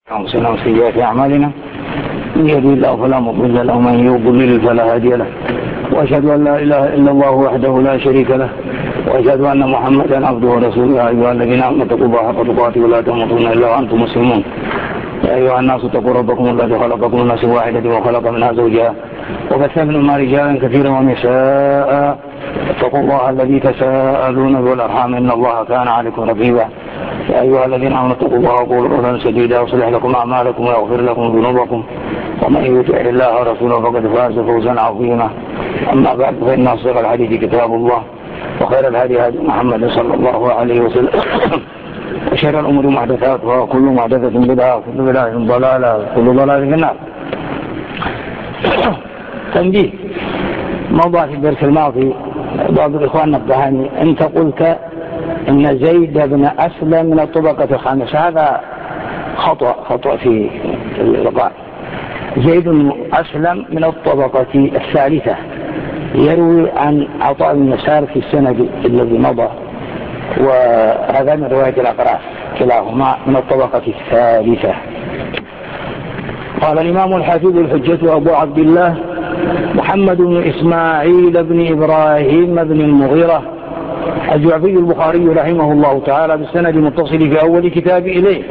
أنفسنا وسيئات أعمالنا من يهده الله فلا مضل له ومن يضلل فلا هادي له وأشهد أن لا إله إلا الله وحده لا شريك له وأشهد أن محمدا عبده ورسوله. يا أيها الذين آمنوا اتقوا الله حق تقاته ولا تموتن إلا وأنتم مسلمون. يا أيها الناس اتقوا ربكم الذي خلقكم من نفس واحدة وخلق منها زوجها وبث منهما رجالا كثيرا ونساء. اتقوا الله الذي تساءلون به والأرحام إن الله كان عليكم رقيبا. يا أيها الذين آمنوا اتقوا الله وقولوا قولا سديدا يصلح لكم أعمالكم ويغفر لكم ذنوبكم ومن يطع الله ورسوله فقد فاز فوزا عظيما. أما بعد فإن أصدق الحديث كتاب الله وخير الهدي هدي محمد صلى الله عليه وسلم وشر الأمور محدثاتها وكل محدثة بدعة وكل بدعة ضلالة وكل ضلالة في النار. تنبيه موضوع في الدرس الماضي بعض الإخوان نبهني أنت قلت إن زيد بن أسلم من الطبقة الخامسة. هذا خطأ في اللقاء. زيد بن أسلم من الطبقة الثالثة يروي عن عطاء بن يسار في السند الذي مضى وهذا من رواية الأقراء كلاهما من الطبقة الثالثة. قال الإمام الحافظ الحجة أبو عبد الله محمد بن إسماعيل بن إبراهيم بن المغيرة الجعفي البخاري رحمه الله تعالى بالسند المتصل في أول كتاب إليه.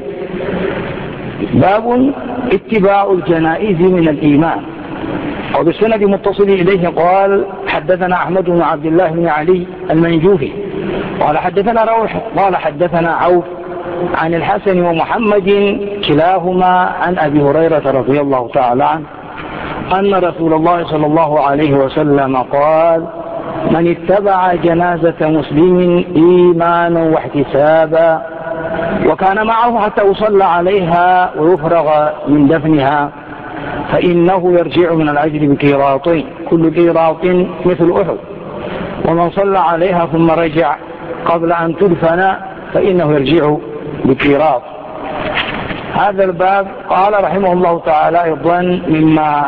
باب اتباع الجنائز من الإيمان. وبالسند المتصل إليه قال حدثنا أحمد بن عبد الله بن علي المنجوفي قال حدثنا روح قال حدثنا عوف عن الحسن ومحمد كلاهما عن أبي هريرة رضي الله تعالى عنه أن رسول الله صلى الله عليه وسلم قال من اتبع جنازة مسلم إيمانا واحتسابا وكان معه حتى يصلى عليها ويفرغ من دفنها فإنه يرجع من الأجر بقيراطين كل قيراط مثل أحد ومن صلى عليها ثم رجع قبل أن تدفن فإنه يرجع بقيراط. هذا الباب قال رحمه الله تعالى أيضا مما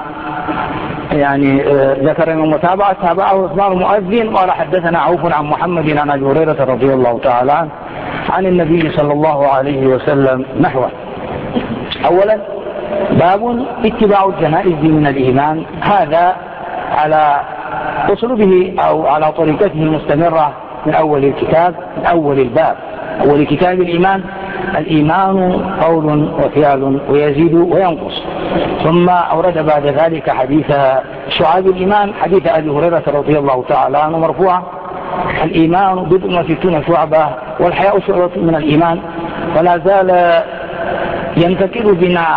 ذكر من متابعة تابعه عثمان المؤذن قال حدثنا عوف عن محمد عن أبي هريرة رضي الله تعالى عنه عن النبي صلى الله عليه وسلم نحوه. أولا باب اتباع الجنائز من الإيمان. هذا على أسلوبه أو على طريقته المستمرة من أول الكتاب من أول الباب أول كتاب الإيمان قول وفعل ويزيد وينقص. ثم أورد بعد ذلك حديث شعاب الإيمان حديث أبي هريرة رضي الله تعالى عنه مرفوعا الإيمان بضع وستون شعبة والحياء شعبة من الإيمان ولا زال ينتقل بنا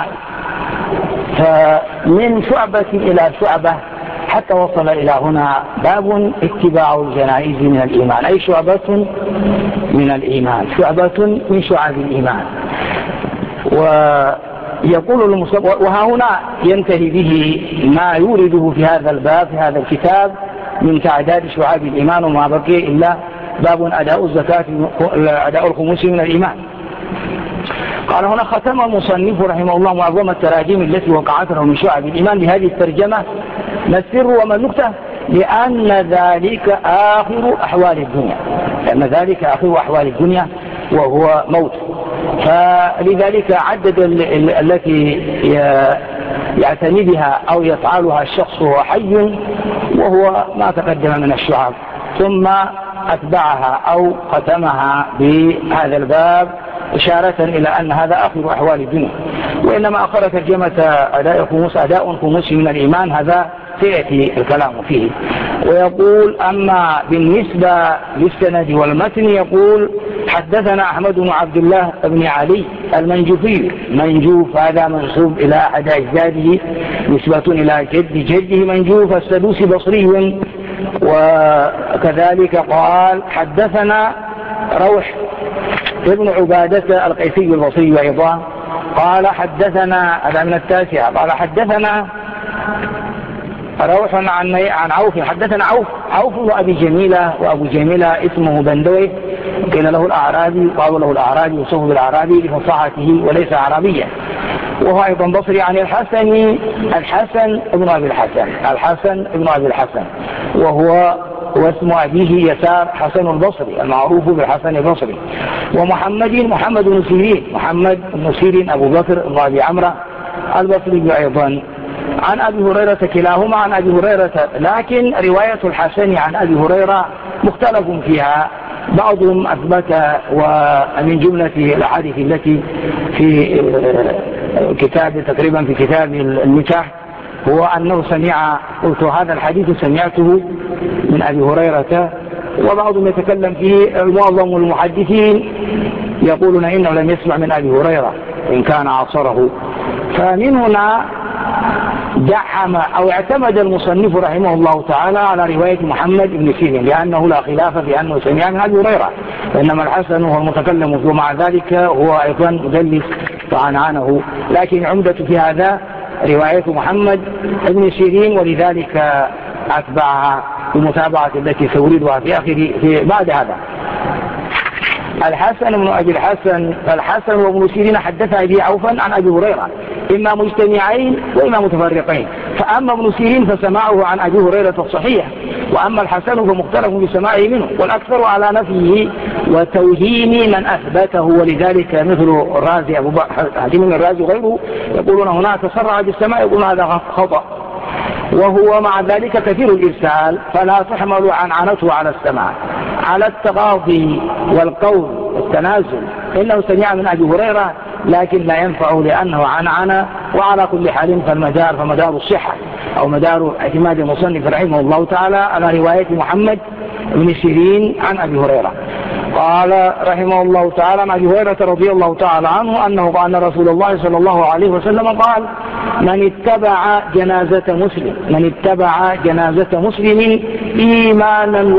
فمن شعبة إلى شعبة حتى وصل إلى هنا باب اتباع الجنائز من الإيمان أي شعبة من الإيمان شعبة من شعب الإيمان. ويقول المصنف وها هنا ينتهي به ما يورده في هذا الباب في هذا الكتاب من تعداد شعاب الإيمان وما بقي إلا باب أداء الزكاة أداء الخمس من الإيمان. قال هنا ختم المصنف رحمه الله معظم التراجم التي وقعت له من شعب الإيمان بهذه الترجمة ما السر وما النكتة لأن ذلك آخر أحوال الدنيا وهو موت. فلذلك عدد التي يعتني بها أو يفعلها الشخص وهو حي وهو ما تقدم من الشعب ثم أتبعها أو ختمها بهذا الباب إشارة إلى أن هذا آخر أحوال الدنيا. وإنما أخر ترجمة أداء خمس من الإيمان هذا سيأتي الكلام فيه. ويقول أما بالنسبة للسند والمتن يقول حدثنا أحمد بن عبد الله بن علي المنجوفي منجوف هذا منسوب إلى أحد أجداده نسبة إلى جده منجوف السدوسي بصري. وكذلك قال حدثنا روح ابن عبادة القيسي البصري أيضا قال حدثنا هذا من التاسعة قال حدثنا روح عن عوف حدثنا عوف وأبي جميلة وأبو جميلة اسمه بندوي قيل له الأعرابي قالوا له الأعرابي وصفه بالأعرابي لفصاحته وليس عربيا وهو أيضا بصري عن الحسن بن أبي الحسن وهو واسم أبيه يسار حسن البصري المعروف بالحسن البصري. محمد بن سيرين، محمد بن سيرين أبو بكر بن أبي عمرو البصري أيضا. عن أبي هريرة كلاهما عن أبي هريرة، لكن رواية الحسن عن أبي هريرة مختلف فيها، بعضهم أثبت، ومن جملة الأحاديث التي في كتاب تقريبا في كتاب النكاح هو أنه سمع، قلت هذا الحديث سمعته من أبي هريرة، وبعضهم يتكلم فيه. معظم المحدثين يقولون إنه لم يسمع من أبي هريرة إن كان عاصره. فمن هنا دعم أو اعتمد المصنف رحمه الله تعالى على رواية محمد بن سيرين، لأنه لا خلاف في أنه سمع من أبي هريرة، وإنما الحسن هو المتكلم فيه، ومع ذلك هو أيضا مدلس فعنعنه، لكن عمدة في هذا رواية محمد بن سيرين، ولذلك أتبعها بمتابعة التي سأريدها في بعد هذا. الحسن بن أبي الحسن وابن سيرين حدث أبي عوفا عن أبي هريرة، إما مجتمعين وإما متفرقين، فأما ابن سيرين فسماعه عن أبي هريرة الصحيح، وأما الحسن فمختلف بسماعه منه، والأكثر على نفيه وتوهين من أثبته، ولذلك مثل الرازي أبو حاتم الرازي وغيره يقولون هناك تسرع بالسماع، يقولون هذا خطأ، وهو مع ذلك كثير الإرسال، فلا تحمل عنعنته على السماع، على التغاضي والقول والتنازل، إنه سمع من أبي هريرة لكن لا ينفع لأنه عنعن. وعلى كل حال فمدار الصحة أو مدار اعتماد المصنف رحمه الله تعالى على رواية محمد بن سيرين عن أبي هريرة. قال رحمه الله تعالى عن أبي هريرة رضي الله تعالى عنه أنه قال رسول الله صلى الله عليه وسلم قال: من اتبع جنازة مسلم إيمانا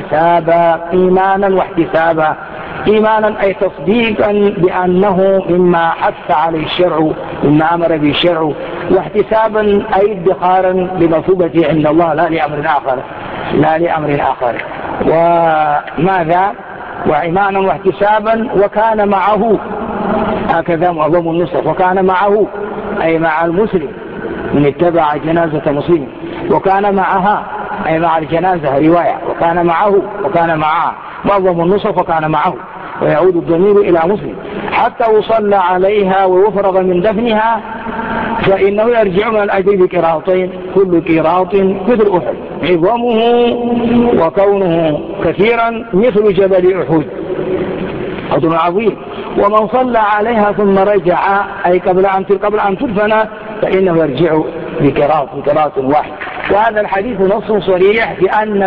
واحتسابا، إيمانا أي تصديقا بأنه مما حث عليه الشرع، مما أمر به الشرع، واحتسابا أي ادخارا بمثوبة عند الله لا لأمر آخر. وماذا؟ وإيمانا واحتسابا وكان معه، هكذا معظم النسخ، وكان معه أي مع المسلم، من اتبع جنازة مسلم، وكان معها أي مع الجنازة رواية، وكان معها معظم النسخ وكان معه، ويعود الضمير إلى مسلم، حتى يصلى عليها ويفرغ من دفنها، فإنه يرجع من الأجر بقيراطين، كل قيراط مثل أحد، عظمه وكونه كثيرا مثل جبل أحد، أجر عظيم. ومن صلى عليها ثم رجع أي قبل أن تدفن فإنه يرجع بقيراط واحد. وهذا الحديث نص صريح بأن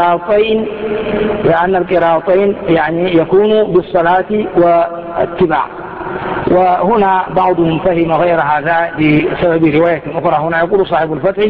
القيراطين يعني يكون بالصلاة والاتباع. وهنا بعضهم فهم غير هذا بسبب رواية أخرى. هنا يقول صاحب الفتح: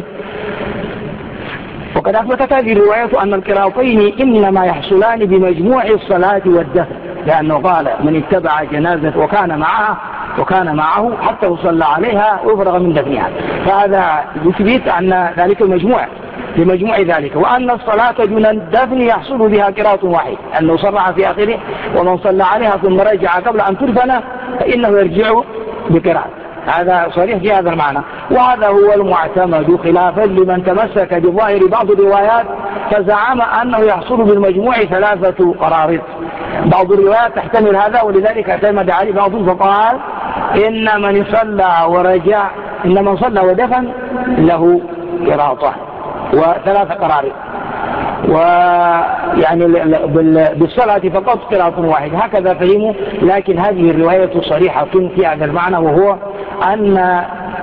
وقد أثبتت هذه الرواية أن القيراطين إنما يحصلان بمجموع الصلاة والدفن، لأنه قال: من اتبع جنازة وكان معه حتى يصلى عليها ويفرغ من دفنها، فهذا يثبت أن ذلك بمجموع ذلك، وأن الصلاة دون الدفن يحصل بها قيراط واحد، أنه صرح في آخره: ومن صلى عليها ثم رجع قبل أن تدفن فإنه يرجع بقيراط. هذا صريح في هذا المعنى، وهذا هو المعتمد، خلافا لمن تمسك بظاهر بعض الروايات فزعم أنه يحصل بالمجموع 3 قراريط. بعض الروايات تحتمل هذا، ولذلك اعتمد عليه بعضهم فقال: إن من صلى ودفن له قراطة و3 قراريط، ويعني بالصلاة فقط قراط واحد، هكذا فهموا. لكن هذه الرواية صريحة في هذا المعنى، وهو أن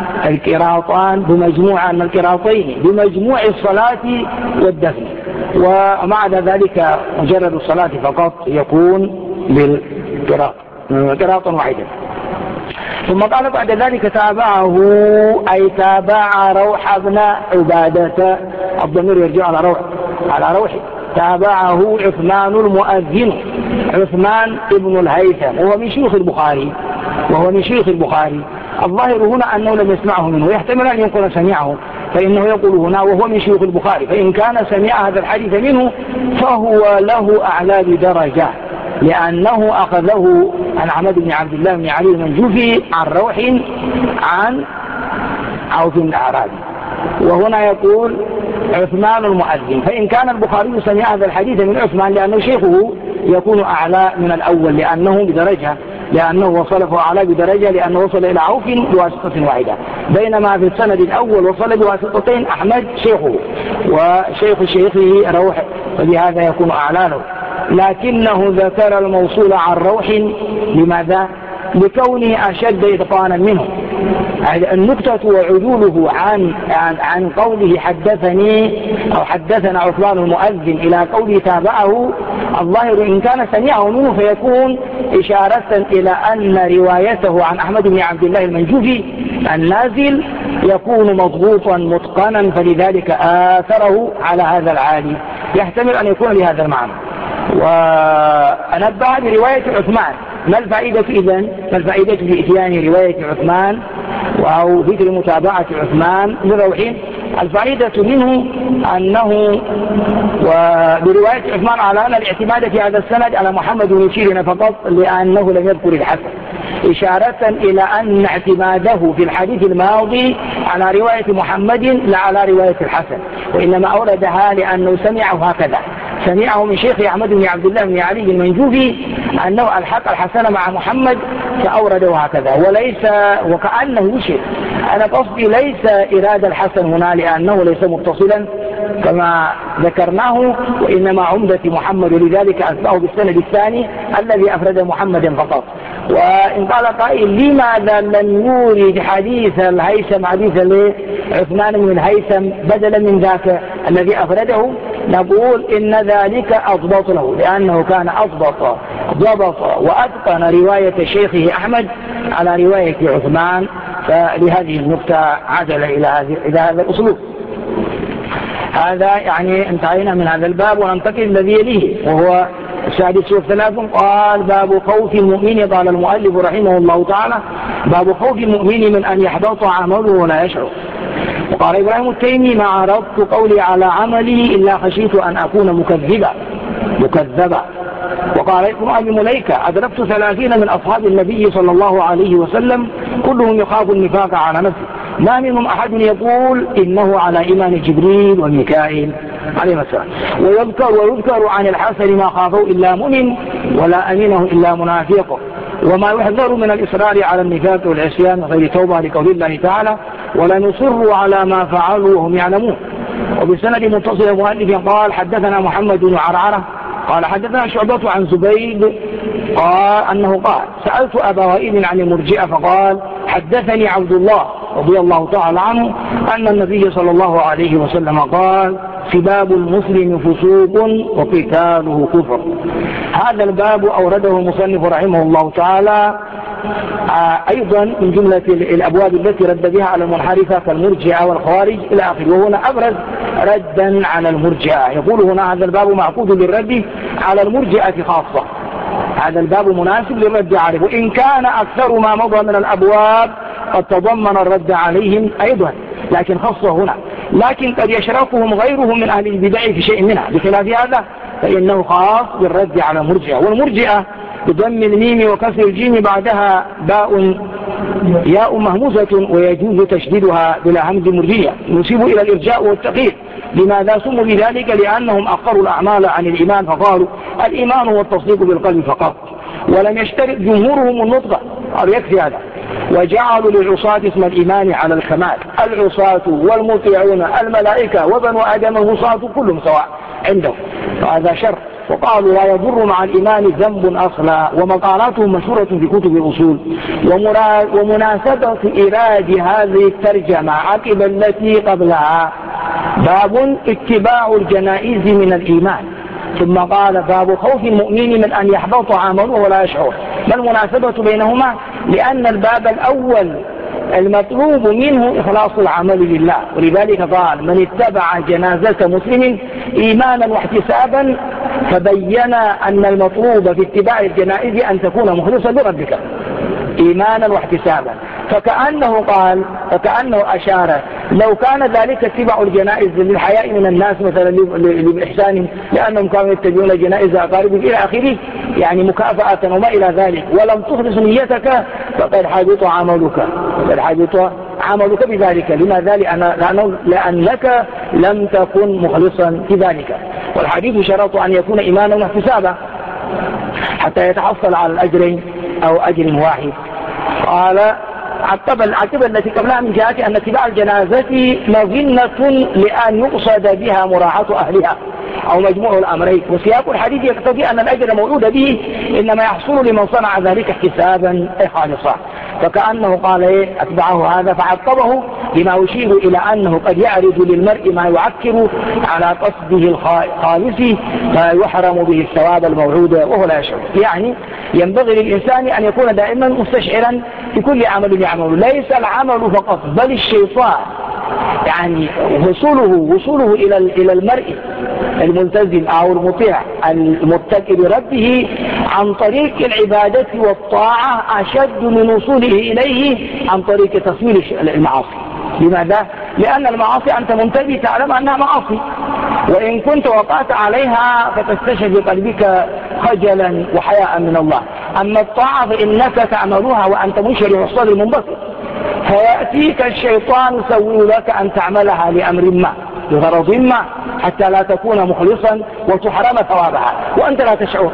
القراطين بمجموع الصلاة والدفن، ومع ذلك مجرد الصلاة فقط يكون بالقراط واحدا. ثم قال بعد ذلك: تابعه أي تابع روح بن عبادة، الضمير يرجع على روح. تابعه عثمان المؤذن، عثمان ابن الهيثم، وهو من شيوخ البخاري. الظاهر هنا أنه لم يسمعه منه، ويحتمل أن يكون سمعه، فإنه يقول هنا وهو من شيوخ البخاري، فإن كان سمع هذا الحديث منه فهو له أعلى بدرجة، لأنه أخذه عن عمد بن عبد الله بن علي المنجوفي عن روح عن عوف بن الأعرابي. وهنا يقول عثمان المؤذن. فإن كان البخاري سمع هذا الحديث من عثمان لأنه شيخه يكون أعلى من الأول لأنه بدرجة، لأنه وصله أعلى بدرجة لأنه وصل إلى عوف بواسطة واحدة، بينما في السند الأول وصل بواسطتين أحمد شيخه وشيخ شيخه روح، فلهذا يكون أعلى له. لكنه ذكر الموصول عن روح لماذا؟ لكونه أشد إتقانا منه. النكتة وعدوله عن قوله حدثني أو حدثنا عثمان المؤذن إلى قوله تابعه، الظاهر إن كان سمعه منه فيكون إشارة إلى أن روايته عن أحمد بن عبد الله المنجوفي النازل يكون مضبوطا متقنا، فلذلك آثره على هذا العالي، يحتمل أن يكون لهذا المعنى. ونبه برواية عثمان. ما الفائدة إذن؟ ما الفائدة في إتيان رواية عثمان أو ذكر متابعة عثمان لروحين؟ الفائدة منه أنه وبرواية عثمان على أن الاعتماد في هذا السند على محمد بن سيرين فقط لأنه لم يذكر الحسن، إشارة إلى أن اعتماده في الحديث الماضي على رواية محمد لا على رواية الحسن، وإنما أوردها لأنه سمعه هكذا، سمعه من شيخ أحمد بن عبد الله بن علي المنجوفي أنه الحق الحسن مع محمد فأورده هكذا، وليس وكأنه يشير. أنا قصدي ليس إرادة الحسن هنا لأنه ليس متصلا كما ذكرناه، وإنما عمدة محمد، ولذلك أتبعه بالسند الثاني الذي أفرد محمدا فقط. وإن قال قائل لماذا لم يورد حديث الهيثم حديث عثمان بن الهيثم بدلا من ذاك الذي أفرده؟ نقول إن ذلك أضبط له لأنه كان ضبط وأتقن رواية شيخه أحمد على رواية عثمان، فلهذه النقطة عدل إلى هذا الأسلوب. هذا يعني انتهينا من هذا الباب، وننتقل الذي يليه وهو السادس والثلاثون. قال باب خوف المؤمن. قال المؤلف رحمه الله تعالى باب خوف المؤمن من أن يحبط عمله ولا يشعر. وقال إبراهيم التيمي ما عرضت قولي على عملي إلا خشيت أن أكون مكذبا. وقال ابن أبي مليكة أدركت 30 من أصحاب النبي صلى الله عليه وسلم كلهم يخاف النفاق على نفسه، ما منهم أحد يقول إنه على إيمان جبريل وميكائيل عليه السلام. ويذكر عن الحسن ما خافوا إلا مؤمن ولا أمينه إلا منافق، وما يحذر من الإصرار على النفاق والعصيان غير توبة لقول الله تعالى ولا نصروا على ما فعلوا وهم يعلمون. وبسند متصل المؤلف قال حدثنا محمد بن عرعرة قال حدثنا شعبة عن زبيد قال أنه قال سألت أبا وائل عن المرجئة فقال حدثني عبد الله رضي الله تعالى عنه أن النبي صلى الله عليه وسلم قال سباب المسلم فسوق وقتاله كفر. هذا الباب أورده المصنف رحمه الله تعالى أيضا من جملة الأبواب التي رد بها على المنحرفة كالمرجئة والخوارج إلى آخره، وهنا أبرز ردا على المرجئة. يقول هنا هذا الباب معقود للرد على المرجئة خاصة، هذا الباب مناسب للرد عليه، وإن كان أكثر ما مضى من الأبواب قد تضمن الرد عليهم أيضا، لكن خاصة هنا. لكن قد يشركهم غيرهم من أهل البدع في شيء منها، بخلاف هذا فإنه خاص بالرد على المرجئة. والمرجئة بضم الميم وكسر الجيم بعدها باء ياء مهموزة ويجوز تشديدها بلا همز مرجية يصيب إلى الإرجاء والتقييد. لماذا سموا بذلك؟ لأنهم أخروا الأعمال عن الإيمان فقالوا الإيمان هو التصديق بالقلب فقط، ولم يشترط جمهورهم النطق، قالوا يكفي هذا، وجعلوا للعصاة اسم الإيمان على الكمال، العصاة والمطيعون الملائكة وبنو آدم العصاة كلهم سواء عندهم، فهذا شر. وقالوا لا يضر مع الإيمان ذنب أصلا، ومقالاتهم مشهورة في كتب الأصول. ومناسبة إيراد هذه الترجمة عقب التي قبلها باب اتباع الجنائز من الإيمان، ثم قال باب خوف المؤمن من أن يحبط عمله ولا يشعر. ما المناسبة بينهما؟ لأن الباب الأول المطلوب منه إخلاص العمل لله، ولذلك قال من اتبع جنازة مسلم إيمانا واحتسابا، فبين أن المطلوب في اتباع الجنائز أن تكون مخلصا لربك إيمانا واحتسابا. فكأنه أشار لو كان ذلك اتباع الجنائز للحياء من الناس مثلا لإحسانهم لأنهم كانوا يتبعون جنائز أقاربهم إلى آخره، يعني مكافأة وما إلى ذلك، ولم تخلص نيتك فقد حبط عملك، عملك بذلك. لماذا؟ لأنك لم تكن مخلصا في ذلك. والحديث شرط أن يكون إيمانا واحتسابا حتى يتحصل على الأجرين أو أجر واحد. قال عقب التي قبلها من جهة أن اتباع الجنازة مظنة لأن يقصد بها مراعاة أهلها أو مجموع الأمرين. وسياق الحديث يقتضي أن الأجر المولود به إنما يحصل لمن صنع ذلك احتسابا خالصا. فكأنه قال أتبعه هذا فعقبه بما يشير إلى أنه قد يعرض للمرء ما يعكر على قصده الخالص فيحرم به الثواب الموعود وهو لا يشعر. يعني ينبغي للإنسان أن يكون دائما مستشعرا في كل عمل يعمله، ليس العمل فقط بل الشيطان، يعني وصوله إلى المرء الملتزم أو المطيع المتقي بربه عن طريق العبادة والطاعة أشد من وصوله إليه عن طريق تصوير المعاصي. لماذا؟ لأن المعاصي أنت منتبه تعلم أنها معاصي، وإن كنت وقعت عليها فتستشعر بقلبك خجلا وحياء من الله. أما الطاعة فإنك تعملها وأنت منشرح الصدر منبسط، فيأتيك الشيطان يسوي لك أن تعملها لأمر ما لغرض ما حتى لا تكون مخلصا وتحرم ثوابها وأنت لا تشعر.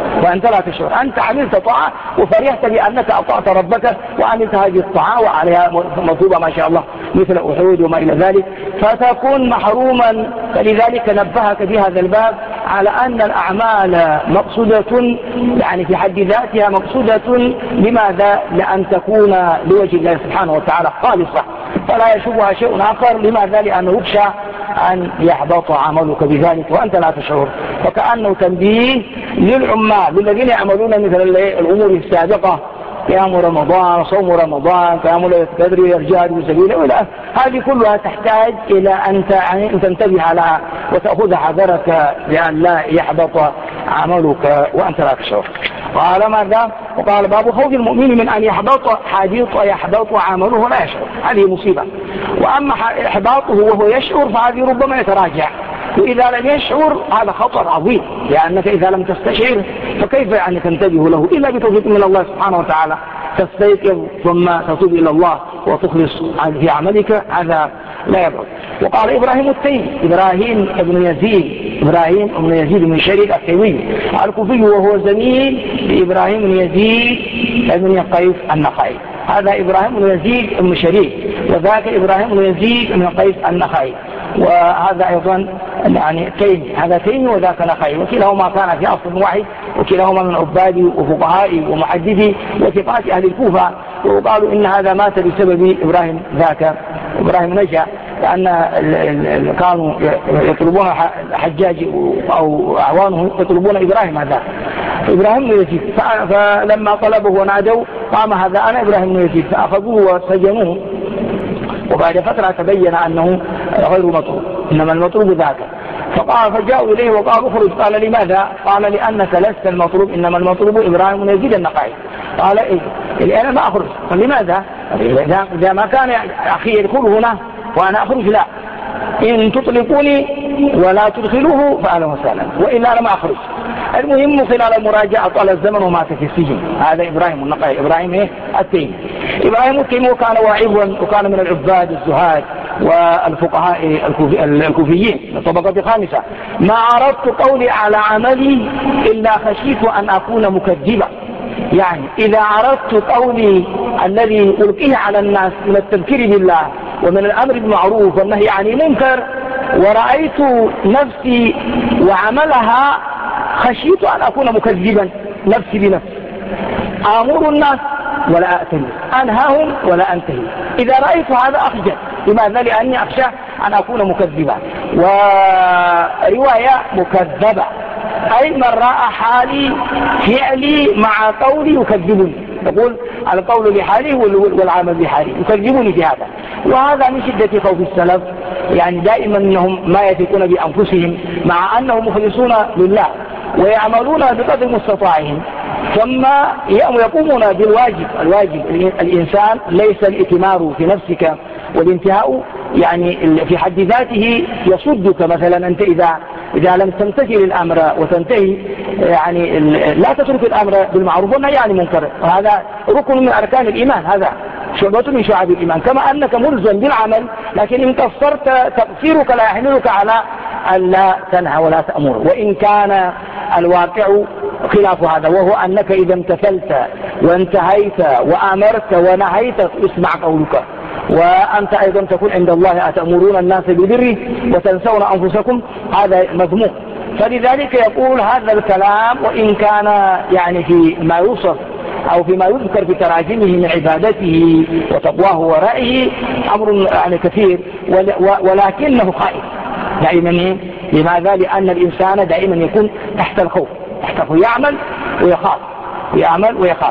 أنت عملت طاعة وفرحت بأنك أطعت ربك وعملت هذه الطاعة وعليها مطلوبة ما شاء الله مثل أحود وما إلى ذلك، فتكون محروما. فلذلك نبهك في هذا الباب على أن الأعمال مقصودة، يعني في حد ذاتها مقصودة. لماذا؟ لأن تكون لوجه الله سبحانه وتعالى خالصة فلا يشبهها شيء آخر. لماذا؟ لأنه يخشى أن يحبط عملك بذلك وأنت لا تشعر. وكأنه تنبيه للعمال الذين يعملون مثل الأمور السابقة، قيام رمضان، صوم رمضان، قيام ليلة القدر، إرجاء سبيله وإلى هذه كلها تحتاج إلى أن تنتبه لها وتأخذ حذرك لأن لا يحبط عملك وأنت لا تشعر. قال ماذا؟ وقال باب خوف المؤمن من أن يحبط عمله ولا يشعر، هذه مصيبة. وأما إحباطه وهو يشعر فهذه ربما يتراجع، وإذا لم يشعر هذا خطر عظيم، لأنك إذا لم تستشعر فكيف يعني تنتبه له إلا بتوفيق من الله سبحانه وتعالى. تستيقظ ثم تتوب إلى الله وتخلص في عملك، هذا لا يبعد. وقال إبراهيم التيمي، إبراهيم بن يزيد بن شريك التيمي الكوفي، وهو زميل لإبراهيم بن يزيد بن قيس النخعي. هذا إبراهيم بن يزيد بن شريك وذاك إبراهيم بن يزيد بن قيس النخعي، وهذا أيضا يعني تيمي، هذا تيمي وذاك نخعي، وكلاهما كان في أصل واحد، وكلاهما من عبادي وفقهائي ومحدثي وثقات أهل الكوفة. وقالوا إن هذا مات بسبب إبراهيم، ذاك إبراهيم نجا لأن كانوا يطلبون الحجاج أو أعوانهم يطلبون إبراهيم، هذا إبراهيم بن يزيد. فلما طلبه ونادوا قام هذا أنا إبراهيم بن يزيد، فأخذوه وسجنوه. وبعد فترة تبين أنه غير مطلوب، إنما المطلوب ذاك. فجاءوا إليه وقالوا اخرج. قال لماذا؟ قال لأنك لست المطلوب، إنما المطلوب إبراهيم بن يزيد النخعي. قال إيه أنا ما أخرج. فلماذا؟ إذا ما كان أخي يدخل هنا وأنا أخرج، لا، إن تطلقوني ولا تدخلوه فأهلا وسهلا، وإلا لما أخرج. المهم خلال المراجعة طال الزمن ومات في السجن. هذا إبراهيم النخعي، إبراهيم التيمي. إبراهيم التيمي كان واعظا وكان من العباد الزهاد والفقهاء الكوفيين الطبقة الخامسة. ما عرضت قولي على عملي إلا خشيت أن أكون مكذبا. يعني إذا عرضت قولي الذي ألقيه على الناس من التذكير بالله ومن الأمر بالمعروف والنهي عن المنكر ورأيت نفسي وعملها خشيت أن أكون مكذبا نفسي بنفسي، آمر الناس ولا أأتمر، أنهاهم ولا أنتهي. إذا رأيت هذا أخجل. لماذا؟ لأني أخشى أن أكون مكذبا. ورواية مكذبة أي من رأى حالي فعلي مع قولي يكذبني، يقول القول لحالي والعمل لحالي، يكذبوني في هذا. وهذا من شدة خوف السلف، يعني دائما أنهم ما يثقون بأنفسهم مع أنهم مخلصون لله ويعملون بقدر مستطاعهم، ثم يقومون بالواجب. الإنسان ليس الإتمار في نفسك والانتهاء يعني في حد ذاته يصدك. مثلا أنت إذا لم تمتثل الأمر وتنتهي، يعني لا تترك الأمر بالمعروف والنهي عن المنكر، وهذا ركن من أركان الإيمان. هذا شعبة من شعب الإيمان، كما أنك ملزم بالعمل، لكن إن قصرت تقصيرك لا يحملك على أن لا تنهى ولا تأمر. وإن كان الواقع خلاف هذا، وهو أنك إذا امتثلت وانتهيت وأمرت ونهيت اسمع قولك، وأنت أيضا تكون عند الله أتأمرون الناس بالبر وتنسون أنفسكم، هذا مذموم. فلذلك يقول هذا الكلام، وإن كان يعني في ما يوصف أو فيما يذكر في تراجمه من عبادته وتقواه ورائه أمر يعني كثير، ولكنه خائف دائما. لماذا؟ لأن الإنسان دائما يكون تحت الخوف، يعمل ويخاف، يعمل ويخاف.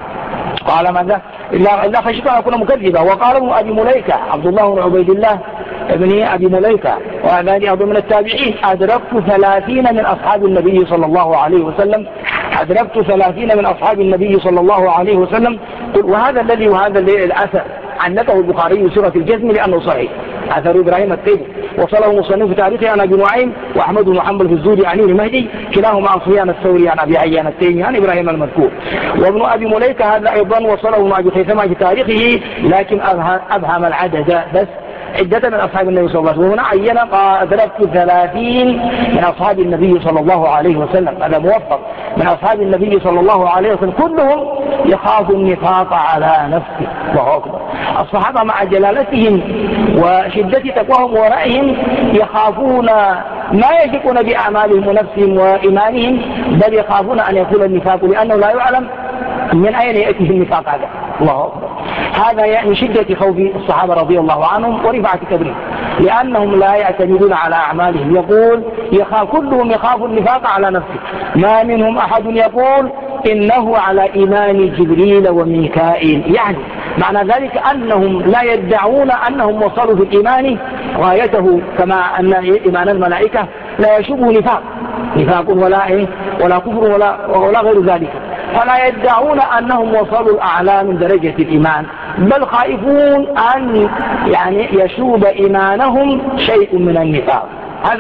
قال ماذا؟ إلا خشيت أن أكون مكذبا. وقال ابن أبي مليكة عبد الله بن عبيد الله ابن أبي مليكة، وهذا أيضا من التابعين، أدركت 30 من أصحاب النبي صلى الله عليه وسلم، أدركت 30 من أصحاب النبي صلى الله عليه وسلم. وهذا الذي الأثر عنته البخاري سورة الجزم لأنه صحيح، أثر إبراهيم التيمي، وصله مصنف في تاريخه عن أبي نعيم وأحمد بن محمد في الزهري عن المهدي، كلاهما عن سفيان الثوري عن أبي عيان التيمي عن إبراهيم المذكور. وابن أبي مليكة هذا أيضا وصله ابن أبي خيثمة في تاريخه، لكن أبهم العدد بس عدة من أصحاب النبي صلى الله عليه وسلم. وهنا عين أدركت 30 من أصحاب النبي صلى الله عليه وسلم، هذا موفق من أصحاب النبي صلى الله عليه وسلم، كلهم يخاف النفاق على نفسه. الله أكبر. الصحابة مع جلالتهم وشدة تقواهم ورائهم يخافون ما يشكون بأعمالهم ونفسهم وإيمانهم، بل يخافون أن يكون النفاق، لأنه لا يعلم من أين يأتي النفاق هذا. الله أكبر. هذا يعني شدة خوف الصحابة رضي الله عنهم ورفعة كبرهم، لأنهم لا يعتمدون على أعمالهم. يقول كلهم يخاف النفاق على نفسه، ما منهم أحد يقول إنه على إيمان جبريل وميكائيل، يعني معنى ذلك أنهم لا يدعون أنهم وصلوا في الإيمان غايته، كما أن إيمان الملائكة لا يشبه نفاق ولا كفر ولا غير ذلك، فلا يدعون أنهم وصلوا الأعلى من درجة الإيمان، بل خائفون أن يعني يشوب إيمانهم شيء من النفاق. هذا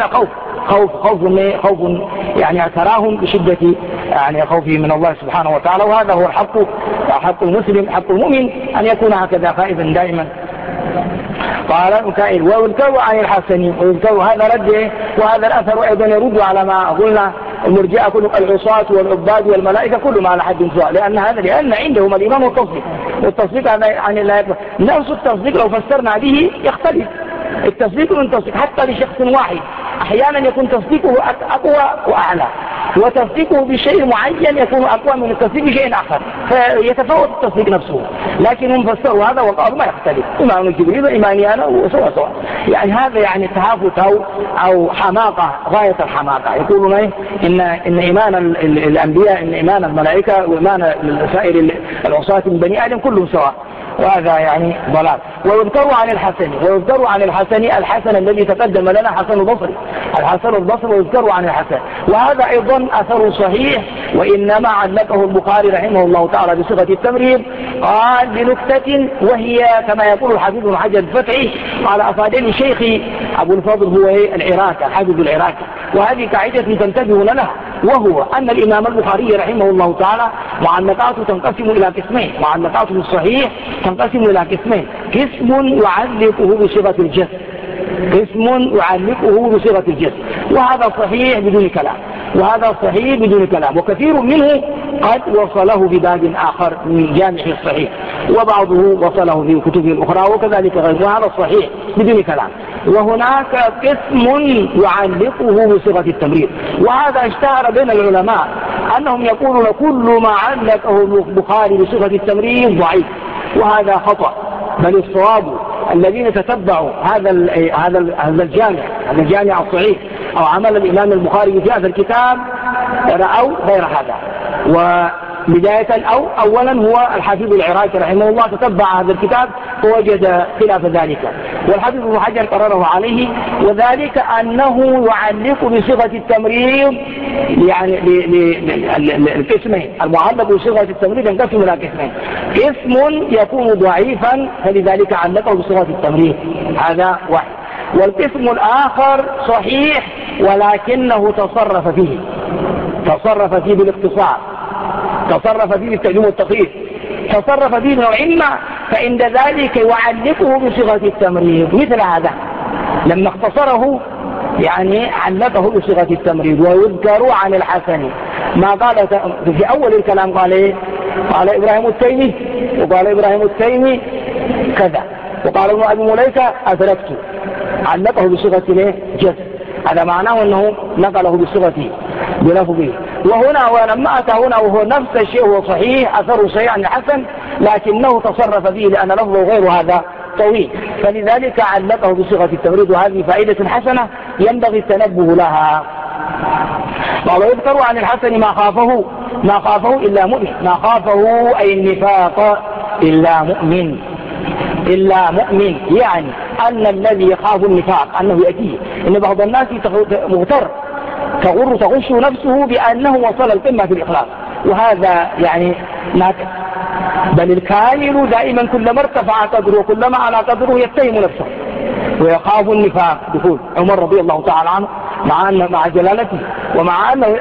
خوف يعني اعتراهم بشدة يعني خوفه من الله سبحانه وتعالى. وهذا هو حق المسلم، حق المؤمن أن يكون هكذا خائفا دائما. قال مكائل ويذكر عن الحسن، ويذكر هذا رد، وهذا الأثر أيضا يرد على ما قلنا المرجئة كل العصاة والعباد والملائكة كلهم على حد سواء، لأن عندهم الإيمان والتصديق هذا يعني لا يكفي. نفس التصديق لو فسرنا به يختلف، التصديق من تصديق حتى لشخص واحد أحيانا يكون تصديقه أقوى وأعلى، وتصديقه بشيء معين يكون أقوى من التصديق بشيء آخر، فيتفاوت التصديق نفسه. لكن هم فسروا هذا وقالوا ما يختلف، إيمان جبريل وإيماني أنا وسوا، يعني هذا يعني تهافت أو حماقة غاية الحماقة. يقولون إن إيمان الأنبياء، إن إيمان الملائكة وإيمان سائر العصاة من بني آدم كلهم سواء، وهذا يعني ضلال. ويذكر عن الحسن الحسن الذي تقدم لنا حسن البصري ويذكر عن الحسن، وهذا أيضا أثر صحيح، وإنما علقه البخاري رحمه الله تعالى بصيغة التمريض، قال بنكتة، وهي كما يقول الحافظ بن حجر الفتحي قال أفادني شيخي أبو الفضل هو الحافظ العراقي، وهذه قاعدة تنتبه لنا، وهو أن الإمام البخاري رحمه الله تعالى معلقاته تنقسم إلى قسمين، معلقاته الصحيح تنقسم إلى قسمين، قسم يعلقه بصيغة الجزم، وهذا صحيح بدون كلام، وكثير منه قد وصله بباب آخر من جامع الصحيح، وبعضه وصله في كتبه الأخرى وكذلك غيره، وهذا صحيح بدون كلام. وهناك قسم يعلقه بصيغة التمريض، وهذا اشتهر بين العلماء أنهم يقولون كل ما علقه البخاري بصيغة التمريض ضعيف، وهذا خطأ، بل الصواب الذين تتبعوا هذا الجامع الصحيح أو عمل الإمام البخاري في هذا الكتاب رأوا غير هذا. وبداية أولا هو الحافظ العراقي رحمه الله تتبع هذا الكتاب فوجد خلاف ذلك، والحافظ ابن حجر قرره عليه، وذلك أنه يعلق بصيغة التمريض يعني القسمين، المعلق بصيغة التمريض ينقسم إلى قسمين، قسم يكون ضعيفا فلذلك علقه بصيغة التمريض، هذا واحد، والقسم الآخر صحيح ولكنه تصرف فيه بالاختصار، تصرف فيه بالتعليم والتقييد، تصرف فيه إما فعند ذلك يعلقه بصيغة التمريض مثل هذا لما اختصره يعني علقه بصيغة التمريض. ويذكر عن الحسن ما قال في أول الكلام قال إيه؟ قال إبراهيم التيمي، وقال إبراهيم التيمي كذا، وقال ابن أبي مليكة أدركته، علقه بصيغة جزم. هذا معناه أنه نقله بصيغته بلفظه. وهنا ولما أتى هنا وهو نفس الشيء، هو صحيح أثره صحيح عن الحسن، لكنه تصرف به لأن لفظه غير هذا طويل، فلذلك علقه بصيغة التمريض. وهذه فائدة حسنة ينبغي التنبه لها. قال يذكر عن الحسن ما خافه إلا مؤمن، ما خافه أي النفاق إلا مؤمن، يعني أن الذي يخاف النفاق أنه يأتيه. إن بعض الناس مغتر تغش نفسه بأنه وصل القمة في الإخلاص، وهذا يعني ناكد. بل الكامل دائما كلما ارتفع قدره وكلما على قدره يتهم نفسه ويخاف النفاق. يقول عمر رضي الله تعالى عنه مع جلالته ومع أنه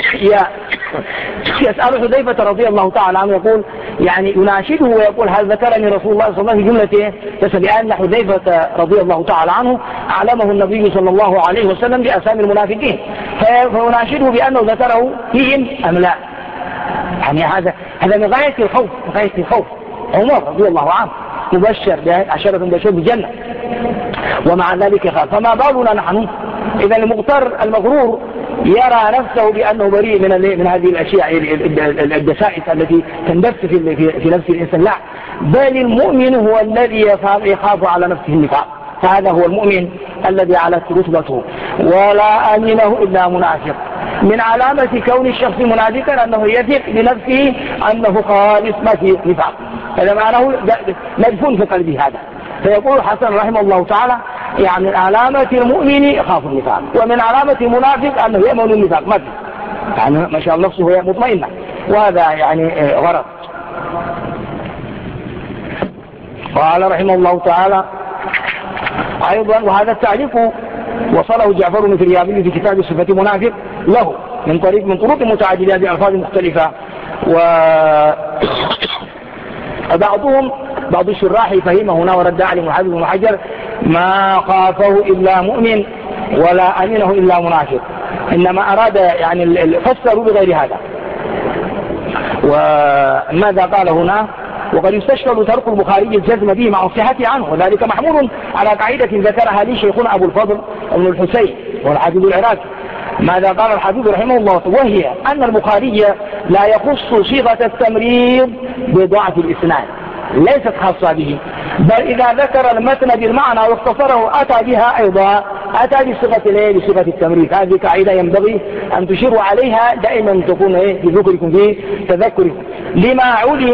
يسأل حذيفة رضي الله تعالى عنه، يقول يعني يناشده ويقول هل ذكرني رسول الله صلى الله عليه وسلم في جملته؟ لأن حذيفة رضي الله تعالى عنه علمه النبي صلى الله عليه وسلم بأسامي المنافقين، فيناشده بأنه ذكره فيهم أم لا. يعني هذا من غاية الخوف. عمر رضي الله عنه مبشر بعشرة مبشر بالجنة ومع ذلك خاف، فما بالنا نحن؟ إذا المغتر المغرور يرى نفسه بأنه بريء من هذه الأشياء الدسائس التي تندس في نفس الإنسان. لا، بل المؤمن هو الذي يخاف على نفسه النفاق، فهذا هو المؤمن الذي علت رتبته. ولا أمنه إلا منافق. من علامة كون الشخص منافقا أنه يثق بنفسه أنه خالص ما في نفاق، هذا معناه مدفون في قلبه هذا. فيقول حسن رحمه الله تعالى يعني من علامة المؤمن يخاف النفاق، ومن علامة المنافق أنه يأمن النفاق ما في، يعني ما شاء الله نفسه هي مطمئنة، وهذا يعني غرض. قال رحمه الله تعالى أيضا، وهذا التعليق وصله جعفر بن فريابي في كتاب صفة منافق له من طرق متعددة بألفاظ مختلفة. بعض الشراح فهمه هنا ورد عليه محمد بن حجر ما خافه إلا مؤمن ولا أمنه إلا منافق، إنما أراد يعني فسروا بغير هذا. وماذا قال هنا؟ وقد يستشكل ترك البخاري الجزم به مع الصحة عنه، وذلك محمول على قاعدة ذكرها لي شيخنا أبو الفضل ابن الحسين والحافظ العراقي. ماذا قال الحافظ رحمه الله؟ وهي أن البخاري لا يخص صيغة التمريض بضعف الإسناد، ليست خاصة به، بل إذا ذكر المتن بالمعنى واختصره أتى بها أيضا، أتى بصيغة التمريض. هذه قاعدة ينبغي أن تشيروا عليها دائما، تكون في ذكركم في تذكركم لما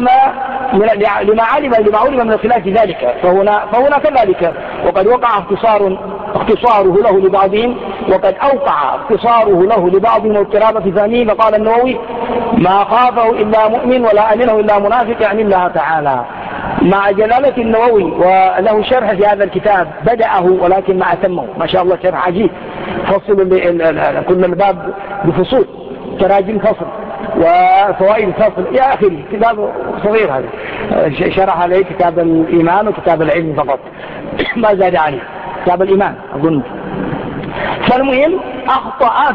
علم من خلاف ذلك. فهنا كذلك، وقد وقع اختصاره له لبعضهم، وقد أوقع اختصاره له لبعضهم واضطراب في فهمه. فقال النووي ما خافه إلا مؤمن ولا أمنه إلا منافق، يعني الله تعالى. مع جلالة النووي وله شرح في هذا الكتاب بدأه ولكن ما أتمه، ما شاء الله شرح عجيب، فصل كل الباب بفصول، تراجم فصل وفوائد فصل إلى آخره. كتاب صغير هذا، شرح عليه كتاب الإيمان وكتاب العلم فقط، ما زاد عليه كتاب الإيمان أظن. فالمهم أخطأ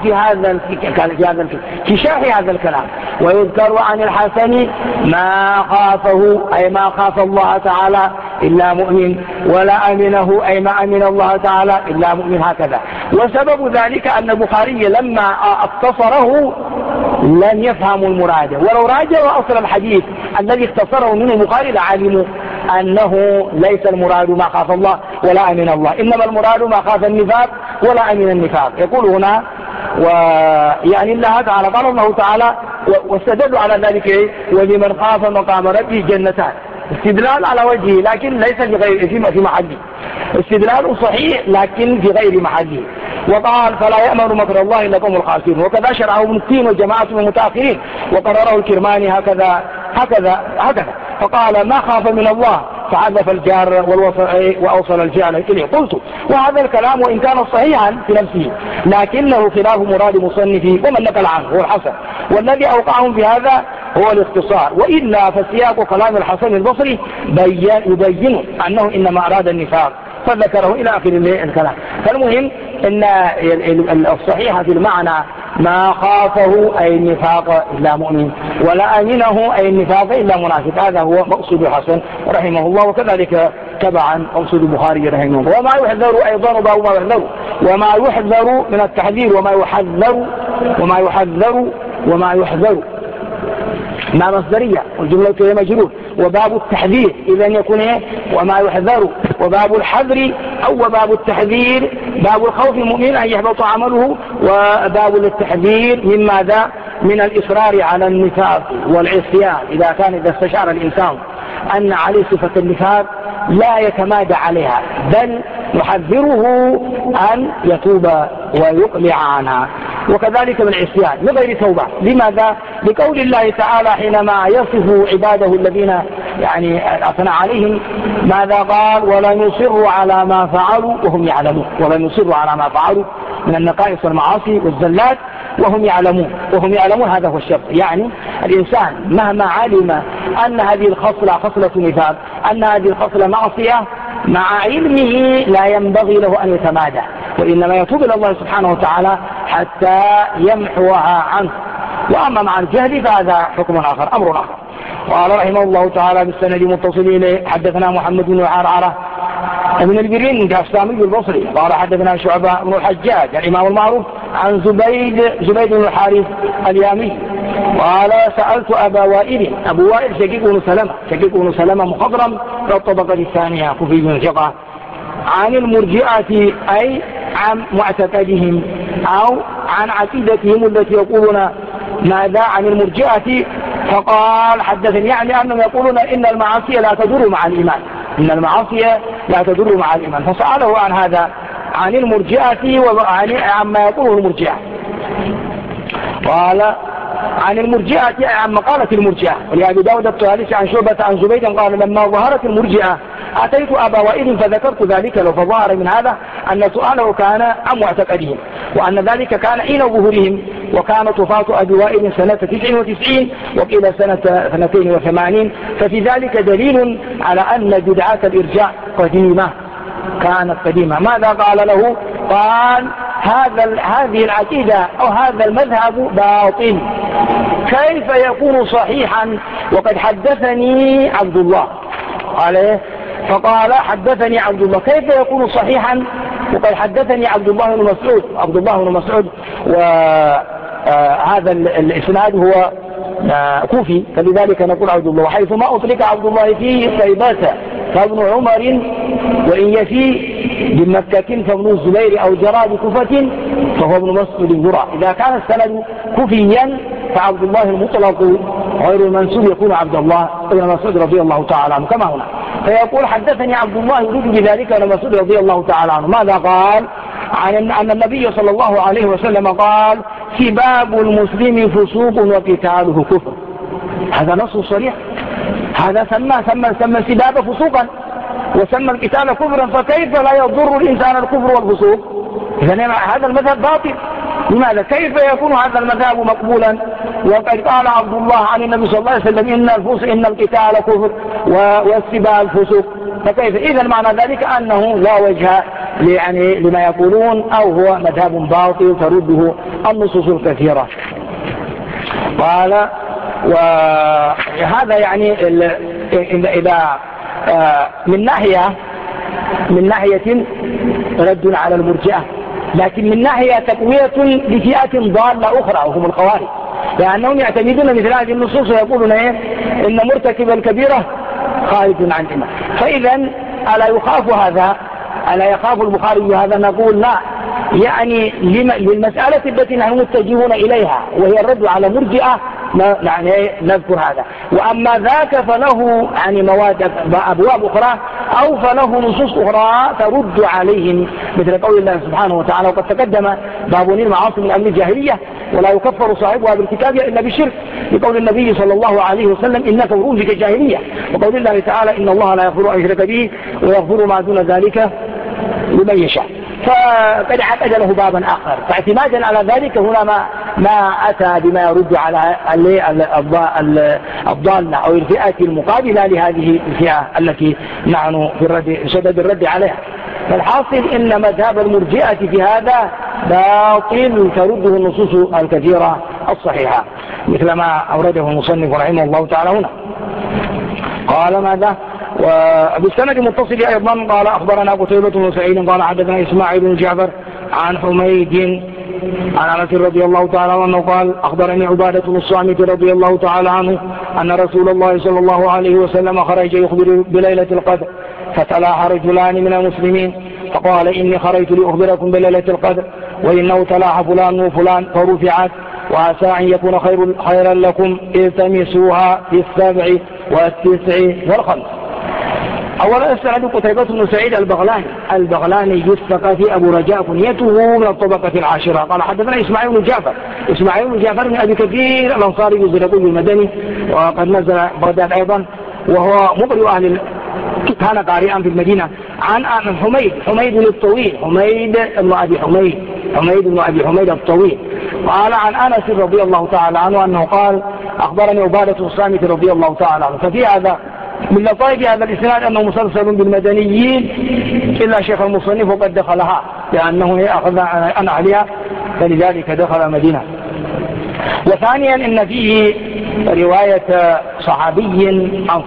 في شرح هذا الكلام. ويذكر عن الحسن ما خافه أي ما خاف الله تعالى إلا مؤمن، ولا أمنه أي ما أمن الله تعالى إلا مؤمن، هكذا. وسبب ذلك أن البخاري لما اختصره لم يفهم المراد، ولو راجعوا أصل الحديث الذي اختصره منه البخاري لعلموا أنه ليس المراد ما خاف الله ولا أمن الله، إنما المراد ما خاف النفاق ولا أمن النفاق. يقول هنا ويعني الله تعالى قال الله تعالى واستدلوا على ذلك ولمن خاف مقام ربه جنتان. استدلال على وجهه لكن ليس في محله، استدلال صحيح لكن في غير محله. وقال فلا يأمن مكر الله إلا القوم الخاسرون، وكذا شرعه ابن التين وجماعة من المتأخرين وقرره الكرماني هكذا. فقال ما خاف من الله فحذف الجار وأوصل الفعل إليه. قلت وهذا الكلام وإن كان صحيحا في نفسه لكنه خلاف مراد مصنفه ومن نقل عنه هو الحسن، والذي أوقعهم في هذا هو الاختصار، وإلا فسياق كلام الحسن البصري يبين أنه إنما أراد النفاق فذكره إلى آخر الكلام. فالمهم أن الصحيح في المعنى ما خافه أي النفاق إلا مؤمن، ولا أمنه أي النفاق إلا منافق. هذا هو مقصود الحسن رحمه الله، وكذلك تبعا مقصود البخاري رحمه الله. وما يحذر أيضا باب ما يحذر، وما يحذر من التحذير، وما يحذر ما مصدرية والجملة هي مجرور، وباب التحذير إذا يكون وما يحذر، وباب الحذر أو باب التحذير باب الخوف المؤمن أن يحبط عمله، وباب التحذير من ماذا؟ من الإصرار على النفاق والعصيان. إذا استشعر الإنسان أن عليه صفة النفاق لا يتمادى عليها، بل نحذره أن يتوب ويقلع عنها. وكذلك من العصيان بغير توبة. لماذا؟ لقول الله تعالى حينما يصف عباده الذين أثنى عليهم ماذا قال؟ ولا يصر على ما فعلوا وهم يعلمون. ولا يصر على ما فعلوا من النقائص والمعاصي والزلات وهم يعلمون. هذا هو الشرط. يعني الإنسان مهما علم أن هذه الخصلة خصلة نفاق، أن هذه الخصلة معصية، مع علمه لا ينبغي له أن يتمادى، وإنما يتوب إلى الله سبحانه وتعالى حتى يمحوها عنه. وأما مع الجهل فهذا حكم آخر، أمر آخر. قال رحمه الله تعالى بالسند متصل إليه حدثنا محمد بن عرعرة ابن البرين كاستامي البصري قال حدثنا شعبة بن الحجاج الإمام المعروف عن زبيد بن الحارث اليامي قال سألت أبا وائل. أبو وائل شقيق بن سلمة مخضرم في الطبقة الثانية كوفي بن ثقة، عن المرجئة أي عن معتقدهم أو عن عقيدتهم التي يقولون ماذا عن المرجئة. فقال حدثني يعني أنهم يقولون إن المعاصي لا تدر مع الإيمان، إن المعاصي لا تدر مع الإيمان. فسأله عن هذا عن المرجئة وعما يقوله المرجئة. قال عن المرجئة عن مقالة المرجئة. ولأبي داود الطيالسي عن شعبة عن زبيد قال لما ظهرت المرجئة أتيت أبا وائل فذكرت ذلك له، فظهر من هذا أن سؤاله كان عن معتقدهم، وأن ذلك كان حين ظهورهم، وكانت وفاة أبي وائل سنة 99 وقيل سنة 82. ففي ذلك دليل على أن بدعات الإرجاء كانت قديمة. ماذا قال له؟ قال هذه العقيدة أو هذا المذهب باطل، كيف يكون صحيحا وقد حدثني عبد الله؟ قال فقال حدثني عبد الله، كيف يكون صحيحا وقد حدثني عبد الله بن مسعود وهذا الإسناد هو كوفي، فلذلك نقول عبد الله. وحيث ما أطلق عبد الله فيه فيبات فابن عمر، وإن يفي بمكة فابن الزبير أو جرى بكفة فهو ابن مسعود جرى. إذا كان السند كوفيا فعبد الله المطلق غير المنسوب يكون عبد الله بن مسعود رضي الله تعالى عنه كما هنا. فيقول حدثني عبد الله يريد بذلك ابن مسعود رضي الله تعالى عنه. ماذا قال؟ عن أن النبي صلى الله عليه وسلم قال سباب المسلم فسوق وقتاله كفر. هذا نص صريح. هذا سمى سباب فسوقا وسمى القتال كفرا، فكيف لا يضر الإنسان الكفر والفسوق؟ إذن هذا المذهب باطل. لماذا؟ كيف يكون هذا المذهب مقبولا وقد قال عبد الله عن النبي صلى الله عليه وسلم إن القتال كفر والسباب فسوق؟ فكيف؟ إذا معنى ذلك أنه لا وجه لما يقولون، أو هو مذهب باطل ترده النصوص الكثيرة. قال وهذا إذا من ناحية رد على المرجئة، لكن من ناحية تقوية لفئة ضالة أخرى وهم الخوارج، لأنهم يعتمدون مثل هذه النصوص ويقولون إن مرتكب الكبيرة خارج عن الإيمان. فإذا ألا يخاف هذا؟ ألا يخاف البخاري هذا؟ نقول لا، يعني للمسألة التي نحن متجهون إليها وهي الرد على مرجئة نذكر هذا. وأما ذاك فله مواد أبواب أخرى أو فله نصوص أخرى ترد عليهم، مثل قول الله سبحانه وتعالى وقد تقدم باب المعاصي من أمر الجاهلية ولا يكفر صاحبها بالكتاب إلا بالشرك، لقول النبي صلى الله عليه وسلم إنك ورود في الجاهلية، وقول الله تعالى إن الله لا يغفر أن يشرك به ويغفر ما دون ذلك لمن يشاء. فقد عقد له بابا آخر. فاعتمادا على ذلك هنا ما أتى بما يرد على الضالة أو الفئة المقابلة لهذه الفئة التي نحن في صدد الرد عليها. فالحاصل إن مذهب المرجئة في هذا باطل ترده النصوص الكثيرة الصحيحة، مثل ما أورده المصنف رحمه الله تعالى هنا. قال ماذا؟ وبالسند المتصل أيضا قال أخبرنا قتيبة بن سعيد قال حدثنا إسماعيل بن جعفر عن حميد عن أنس رضي الله تعالى عنه قال أخبرني عبادة بن الصامت رضي الله تعالى عنه أن رسول الله صلى الله عليه وسلم خرج يخبر بليلة القدر، فتلاها رجلان من المسلمين فقال إني خرجت لأخبركم بليلة القدر وإنه تلاها فلان وفلان فرفعت وعسى أن يكون خيرا لكم التمسوها في 7 و9 و5. أولا السند قتيبة بن سعيد البغلاني الثقفي أبو رجاء كنيته من الطبقة 10. قال حدثنا إسماعيل بن جعفر من أبي كثير الأنصاري الزرقي المدني وقد نزل بغداد أيضا وهو مقرئ أهل كان قارئا في المدينة. عن حميد الطويل حميد بن أبي حميد الطويل قال عن أنس رضي الله تعالى عنه أنه قال أخبرني عبادة الصامت رضي الله تعالى عنه. ففي هذا من لطائف هذا الإسناد أنه مسلسل بالمدنيين إلا شيخ المصنف وقد دخلها لأنه أخذ عن أهلها فلذلك دخل المدينة. وثانيا إن فيه رواية صحابي عن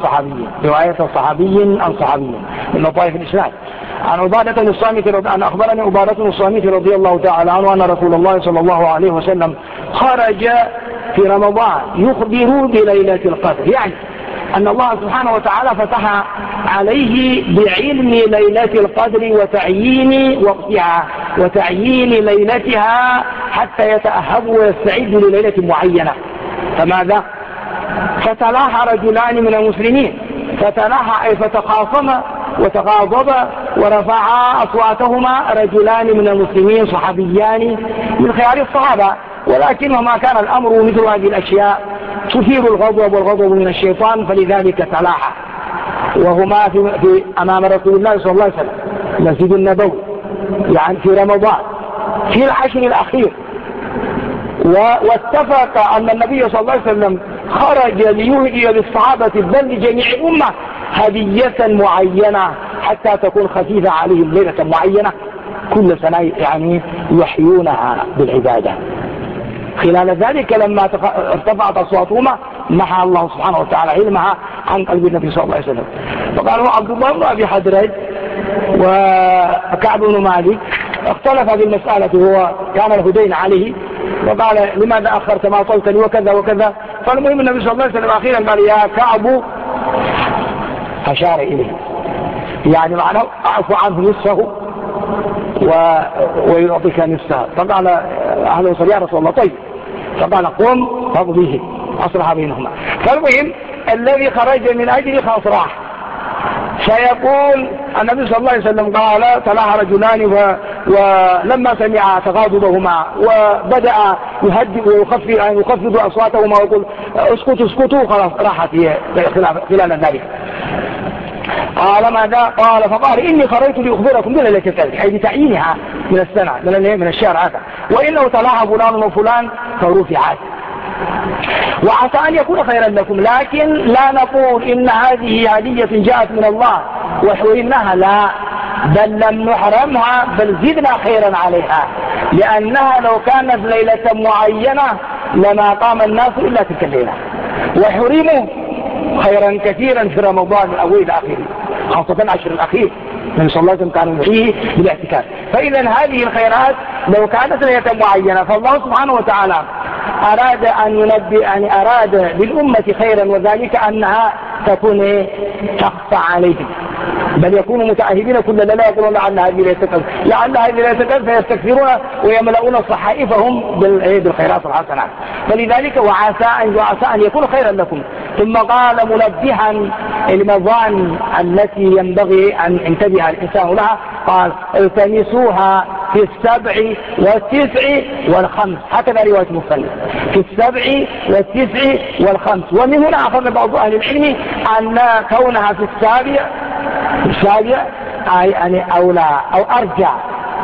صحابي من لطائف الإسناد. عن عبادة بن الصامت أن أخبرني عبادة بن الصامت رضي الله تعالى عنه أن رسول الله صلى الله عليه وسلم خرج في رمضان يخبر بليلة القدر، يعني أن الله سبحانه وتعالى فتح عليه بعلم ليلة القدر وتعيين وقتها وتعيين ليلتها حتى يتأهب ويستعد لليلة معينة. فماذا؟ فتلاها رجلان من المسلمين، فتلاها أي فتخاصما وتغاضبا ورفعا أصواتهما رجلان من المسلمين صحابيان من خيار الصحابة، ولكنهما كان الأمر مثل هذه الأشياء تثير الغضب والغضب من الشيطان فلذلك تلاها، وهما في أمام رسول الله صلى الله عليه وسلم مسجد النبوي يعني في رمضان في العشر الأخير. واتفق أن النبي صلى الله عليه وسلم خرج ليهدي للصحابة بل لجميع الأمة هدية معينة حتى تكون خفيفة عليهم ليلة معينة كل سنة يعني يحيونها بالعبادة. خلال ذلك لما ارتفعت أصواتهما محى الله سبحانه وتعالى علمها عن قلب النبي صلى الله عليه وسلم. فقالوا عبد الله بن أبي حدرج وكعب بن مالك اختلف في المسألة، هو كان الهدين عليه وقال لماذا أخرت ما طلتني وكذا وكذا. فالمهم النبي صلى الله عليه وسلم أخيرا قال يا كعب، أشار إليه يعني معناه أعفو عنه نصفه ويعطيك نصفها. فقال أهل وصل يا رسول الله طيب، فقال قم فاقضيه أصلح بينهما. فالمهم الذي خرج من أجل خاصراه فيقول النبي صلى الله عليه وسلم قال تلاها رجلان ولما سمع تغاضبهما وبدأ يهدئ ويخفض أصواتهما ويقول اسكتوا خلاص راحت خلال ذلك. قال ماذا؟ قال فقال إني خرجت لأخبركم بليلة القدر حيث تعيينها من السنة من الشهر هذا، وإنه تلاها فلان وفلان فرفعت وعسى أن يكون خيرا لكم، لكن لا نقول إن هذه هدية جاءت من الله وحرمناها، لا، بل لم نحرمها بل زدنا خيرا عليها، لأنها لو كانت ليلة معينة لما قام الناس إلا تلك الليلة، وحرموا خيرا كثيرا في رمضان الأول الأخير خاصة العشر الأخير من صلى الله عليه وسلم كانوا فيه بالاعتكاف. فإذا هذه الخيرات لو كانت ليلة معينة فالله سبحانه وتعالى أراد أن ينبئ يعني أراد للأمة خيرا، وذلك أنها تكون تخفى عليهم بل يكونوا متأهبين كل ليلة يقولون لعل هذه ليلة القدر لعل هذه ليلة القدر فيستكثرون ويملؤون صحائفهم بالخيرات والحسنات. فلذلك وعسى أن يكون خيرا لكم. ثم قال منبها المظان التي ينبغي أن ينتبه الإنسان لها، قال التمسوها في 7 و9 و5، هكذا رواية مختلفة في 7 و9 و5. ومن هنا أخذ بعض أهل العلم أن كونها في السابع أي يعني أولى أو أرجع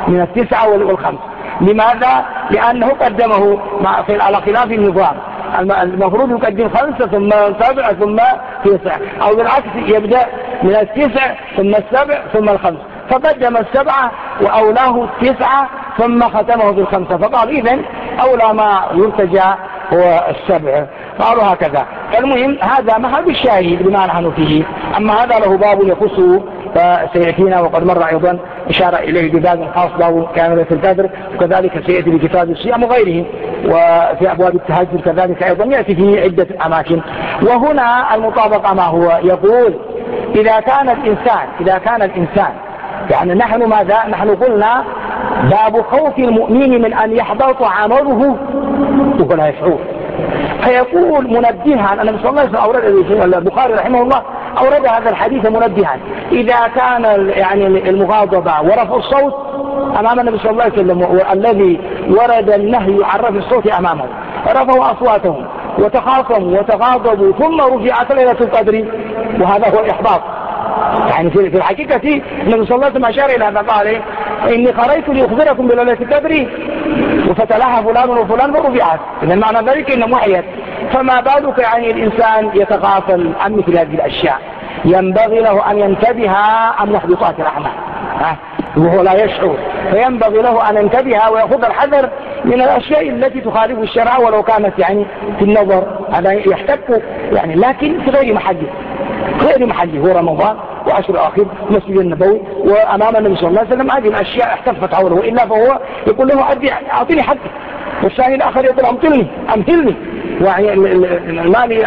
من التسعة والخمس. لماذا؟ لأنه قدمه على خلاف النظام، المفروض يقدم 5 ثم 7 ثم 9، أو بالعكس يبدأ من 9 ثم 7 ثم 5، فقدم 7 وأولاه 9 ثم ختمه ب5، فقال إذن أولى ما يرتجى هو 7. قالوا هكذا. المهم هذا محل الشاهد بما نحن فيه. أما هذا له باب يخصه فسيأتينا، وقد مر أيضا إشارة إليه بباب خاص باب كاملة القدر، وكذلك سيأتي بكتاب الصيام وغيره، وفي أبواب التهجد كذلك أيضا يأتي في عدة أماكن. وهنا المطابقة ما هو يقول إذا كان الإنسان يعني نحن ماذا؟ نحن قلنا باب خوف المؤمن من أن يحبط عمله وهو لا يشعر. فيقول منبها، النبي صلى الله عليه وسلم أورد البخاري رحمه الله أورد هذا الحديث منبها إذا كان يعني المغاضبة ورفع الصوت أمام النبي صلى الله عليه وسلم، الذي ورد النهي عن رفع الصوت أمامه، رفعوا أصواتهم وتخاصموا وتغاضبوا ثم رفعت ليلة القدر، وهذا هو الإحباط. يعني في الحقيقة النبي صلى الله عليه وسلم أشار إلى هذا، قال إني قريت لأخبركم بليلة القدر وفتلها فلان وفلان ورفعت، إذن معنى ذلك إنه محيط. فما بالك يعني الإنسان يتغافل عن مثل هذه الأشياء؟ ينبغي له أن ينتبه عن محبطات الأعمال وهو لا يشعر، فينبغي له أن ينتبه ويأخذ الحذر من الأشياء التي تخالف الشرع ولو كانت يعني في النظر هذا يحتك يعني، لكن في غير محله. هو رمضان وعشر الأخير مسجد النبوي وأمام النبي صلى الله عليه وسلم، هذه الأشياء احتفت حوله، وإلا فهو يقول له أعطيني حقي، والثاني الآخر يقول أمثلني يعني المالي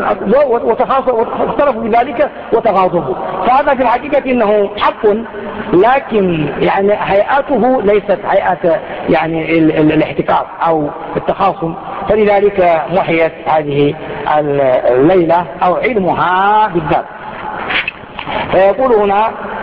واختلفوا بذلك وتغاضبوا. فهذا في الحقيقة إنه حق، لكن يعني هيئته ليست هيئة يعني الاحتكار أو التخاصم، فلذلك محيت هذه الليلة أو علمها بالذات. فيقول هنا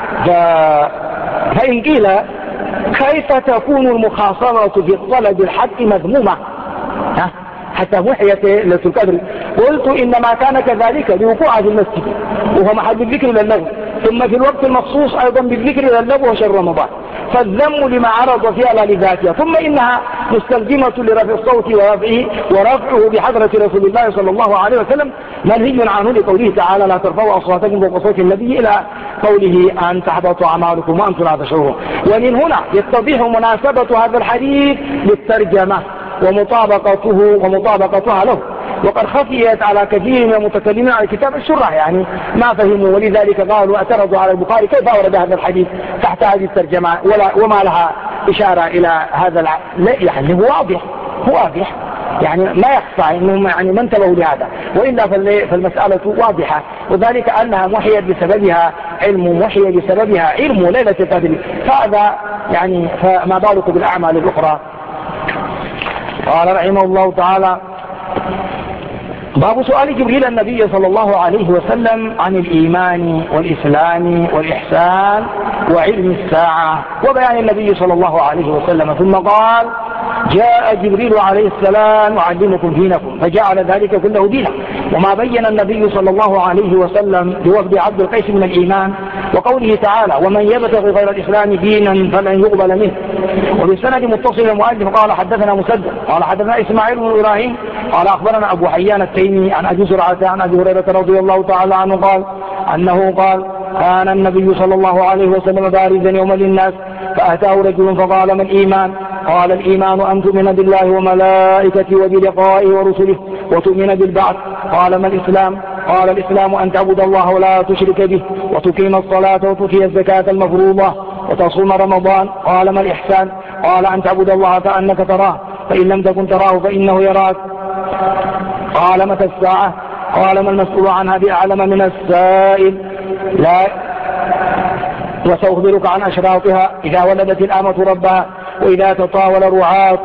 فإن قيل كيف تكون المخاصمة في الطلب الحق مذمومة حتى محيت ليلة القدر؟ قلت إنما كان كذلك لوقوعها في المسجد وهو محل بالذكر للغو، ثم في الوقت المخصوص أيضا بالذكر للغو وشهر رمضان، فالذم لما عرض فيها لا لذاتها، ثم إنها مستلزمة لرفع الصوت ورفعه بحضرة رسول الله صلى الله عليه وسلم منهي عنه لقوله تعالى لا ترفعوا أصواتكم فوق صوت النبي إلى قوله أن تحبطوا أعمالكم وأنتم لا تشعرون. ومن هنا يتضح مناسبة هذا الحديث للترجمة ومطابقتها له، وقد خفيت على كثير من المتكلمين على كتاب الشرح يعني ما فهموا، ولذلك قالوا اعترضوا على البخاري كيف أورد هذا الحديث تحت هذه الترجمة وما لها إشارة إلى هذا يعني هو واضح يعني ما يخفى إنهم يعني ما انتبهوا لهذا، وإلا فالمسألة واضحة، وذلك أنها محيت بسببها علم ليلة القدر، فهذا يعني فما بالك بالأعمال الأخرى. قال رحمه الله تعالى باب سؤال جبريل النبي صلى الله عليه وسلم عن الإيمان والإسلام والإحسان وعلم الساعة وبيان النبي صلى الله عليه وسلم، ثم قال جاء جبريل عليه السلام يعلمكم دينكم، فجعل ذلك كله دينا. وما بين النبي صلى الله عليه وسلم لوفد عبد القيس من الإيمان، وقوله تعالى ومن يبتغي غير الإسلام دينا فلن يقبل منه. وبالسند متصل المؤلف قال حدثنا مسدد قال حدثنا إسماعيل بن إبراهيم قال أخبرنا أبو حيان التيمي عن أبي زرعة عن أبي هريرة رضي الله تعالى عنه قال أنه قال كان النبي صلى الله عليه وسلم بارزا يوما للناس فأتاه رجل فقال ما الإيمان؟ قال الإيمان أن تؤمن بالله وملائكته وبلقائه ورسله وتؤمن بالبعث. قال ما الإسلام؟ قال الإسلام أن تعبد الله ولا تشرك به وتقيم الصلاة وتؤتي الزكاة المفروضة وتصوم رمضان. قال ما الإحسان؟ قال أن تعبد الله كأنك تراه فإن لم تكن تراه فإنه يراك. قال متى الساعة؟ قال ما المسؤول عنها بأعلم من السائل لا وسأخبرك عن أشراطها إذا ولدت الأمة ربها وإذا تطاول رعاة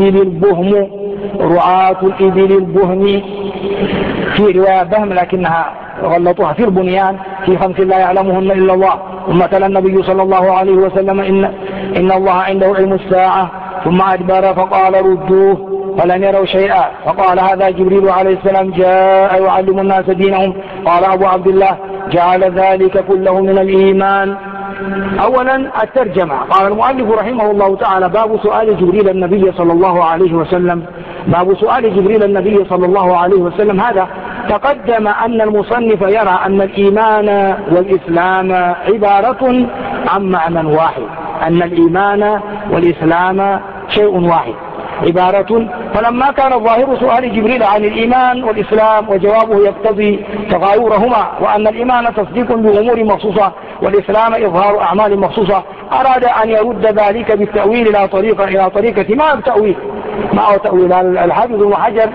الإبل البهم في رواية بهم لكنها غلطوها في البنيان في 5 لا يعلمهن إلا الله. ثم تلا النبي صلى الله عليه وسلم إن الله عنده علم الساعة ثم أدبر فقال ردوه فلم يروا شيئا. فقال هذا جبريل عليه السلام جاء يعلم الناس دينهم. قال أبو عبد الله جعل ذلك كله من الإيمان. أولا الترجمة. قال المؤلف رحمه الله تعالى: باب سؤال جبريل النبي صلى الله عليه وسلم. باب سؤال جبريل النبي صلى الله عليه وسلم. هذا تقدم أن المصنف يرى أن الإيمان والإسلام عبارة عن معنى واحد، أن الإيمان والإسلام شيء واحد عبارة. فلما كان ظاهر سؤال جبريل عن الإيمان والإسلام وجوابه يقتضي تغايرهما، وأن الإيمان تصديق بأمور مخصوصة والإسلام إظهار أعمال مخصوصة، أراد أن يرد ذلك بالتأويل إلى طريقة ما التأويل؟ ما هو تأويل؟ الحافظ ابن حجر،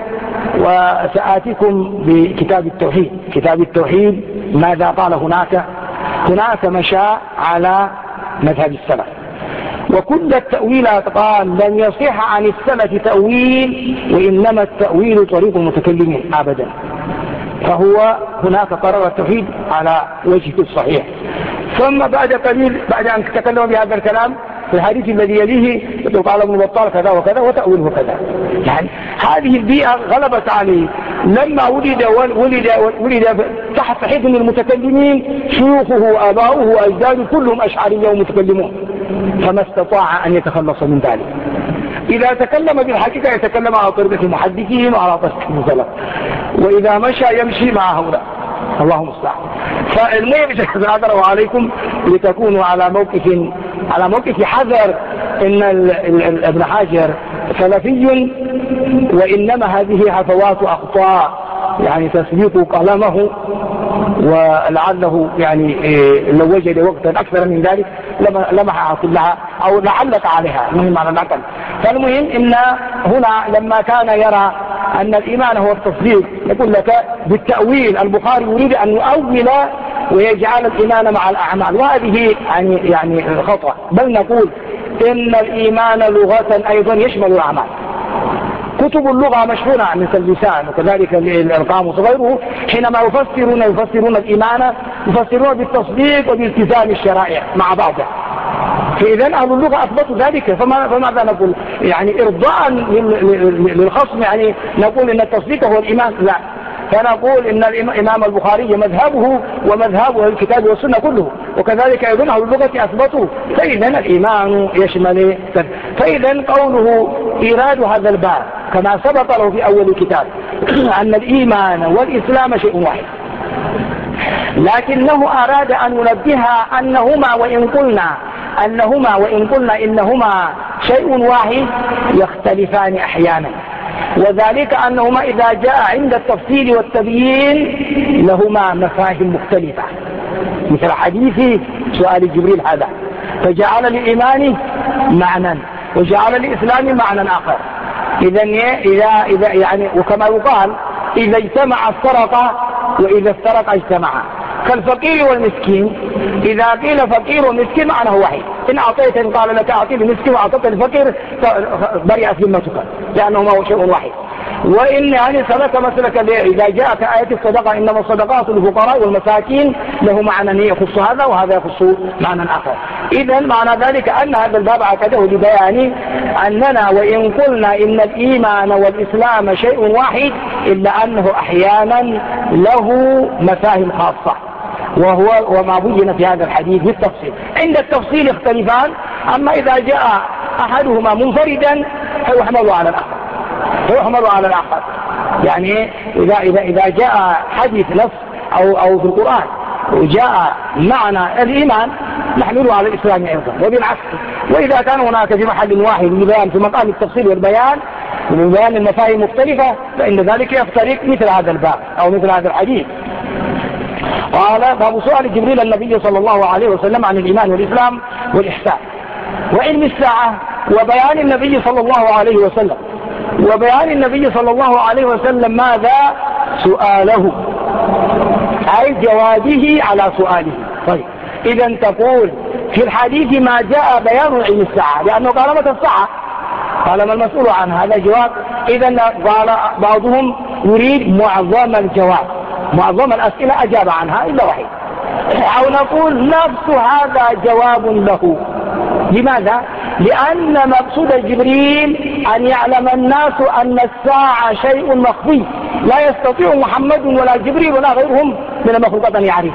وسآتيكم بكتاب التوحيد. كتاب التوحيد ماذا قال هناك مشى على مذهب السلف، وكل التأويلات قال لم يصح عن السلف تأويل، وإنما التأويل طريق المتكلمين أبدا. فهو هناك قرر التوحيد على وجهه الصحيح. ثم بعد قليل، بعد أن تكلم بهذا الكلام في الحديث الذي يليه قال ابن بطال كذا وكذا وتأويله كذا. يعني هذه البيئة غلبت عليه. لما ولد تحت حضن المتكلمين شيوخه آباؤه أجداده كلهم أشعرية ومتكلمون، فما استطاع أن يتخلص من ذلك. إذا تكلم بالحقيقة يتكلم على طريقة المحدثين وعلى طريقة السلف، وإذا مشى يمشي مع هؤلاء. اللهم المستعان. فالمهم أدروا عليكم لتكونوا على موقف حذر. إن ابن حجر سلفي، وإنما هذه هفوات أخطاء، يعني تسبيق قلمه، ولعله يعني لو وجد وقتا أكثر من ذلك لمحها كلها أو لعلق عليها، المهم على الأقل. فالمهم إن هنا لما كان يرى أن الإيمان هو التصديق، يقول لك بالتأويل. البخاري يريد أن يؤول ويجعل الإيمان مع الأعمال، وهذه يعني خطأ. بل نقول إن الإيمان لغة أيضا يشمل الأعمال. كتب اللغة مشهورة مثل اللسان وكذلك القاموس وغيره، حينما يفسرون الإيمان يفسرون بالتصديق وبالتزام الشرائع مع بعضها. فإذا أهل اللغة أثبتوا ذلك، فماذا نقول؟ يعني إرضاء للخصم، يعني نقول إن التصديق هو الإيمان؟ لا. فنقول إن الإمام البخاري مذهبه ومذهبه الكتاب والسنة كله، وكذلك أيضا أهل اللغة أثبتوا. فإذا الإيمان يشمل. فإذا قوله إيراد هذا الباب كما سبق له في أول الكتاب أن الإيمان والإسلام شيء واحد، لكنه أراد أن ينبه أنهما وإن قلنا إنهما شيء واحد يختلفان أحيانا، وذلك أنهما إذا جاء عند التفصيل والتبيين لهما مفاهيم مختلفة، مثل حديث سؤال جبريل هذا، فجعل للإيمان معنى وجعل للإسلام معنى آخر. إذا يعني وكما يقال إذا اجتمع افترقا وإذا افترقا اجتمعا، كالفقير والمسكين. إذا قيل فقير ومسكين معناه واحد، إن أعطيتني قال لك أعطي المسكين وأعطيت الفقير برئت ذمتك، لأنهما هو شيء واحد. وإن يعني سلك مسلك إذا جاءت آية الصدقة إنما الصدقات للفقراء والمساكين له معنى يخص هذا وهذا يخص معنى آخر. إذا معنى ذلك أن هذا الباب عقده لبيان أننا وإن قلنا إن الإيمان والإسلام شيء واحد إلا أنه أحيانا له مفاهيم خاصة، وهو وما بين في هذا الحديث بالتفصيل. عند التفصيل يختلفان، أما إذا جاء أحدهما منفردا فيحمل على الآخر. يعني إذا جاء حديث نص أو في القرآن وجاء معنى الإيمان نحمله على الإسلام أيضا، وبالعكس. وإذا كان هناك في محل واحد لبيان في مقام التفصيل والبيان ومن بيان المفاهيم مختلفة، فإن ذلك يفترق مثل هذا الباب أو مثل هذا الحديث. قال: باب سؤال جبريل النبي صلى الله عليه وسلم عن الإيمان والإسلام والإحسان وعلم الساعة وبيان النبي صلى الله عليه وسلم ماذا؟ سؤاله، أي جوابه على سؤاله. طيب، إذا تقول في الحديث ما جاء بيان علم الساعة، لأنه قال متى الساعة؟ قال ما المسؤول عن هذا جواب. إذا قال بعضهم يريد معظم الجواب، معظم الأسئلة أجاب عنها إلا واحد، أو نقول نفس هذا جواب له. لماذا؟ لأن مقصود جبريل أن يعلم الناس أن الساعة شيء مخفي لا يستطيع محمد ولا جبريل ولا غيرهم من المخلوقات أن يعرفوها.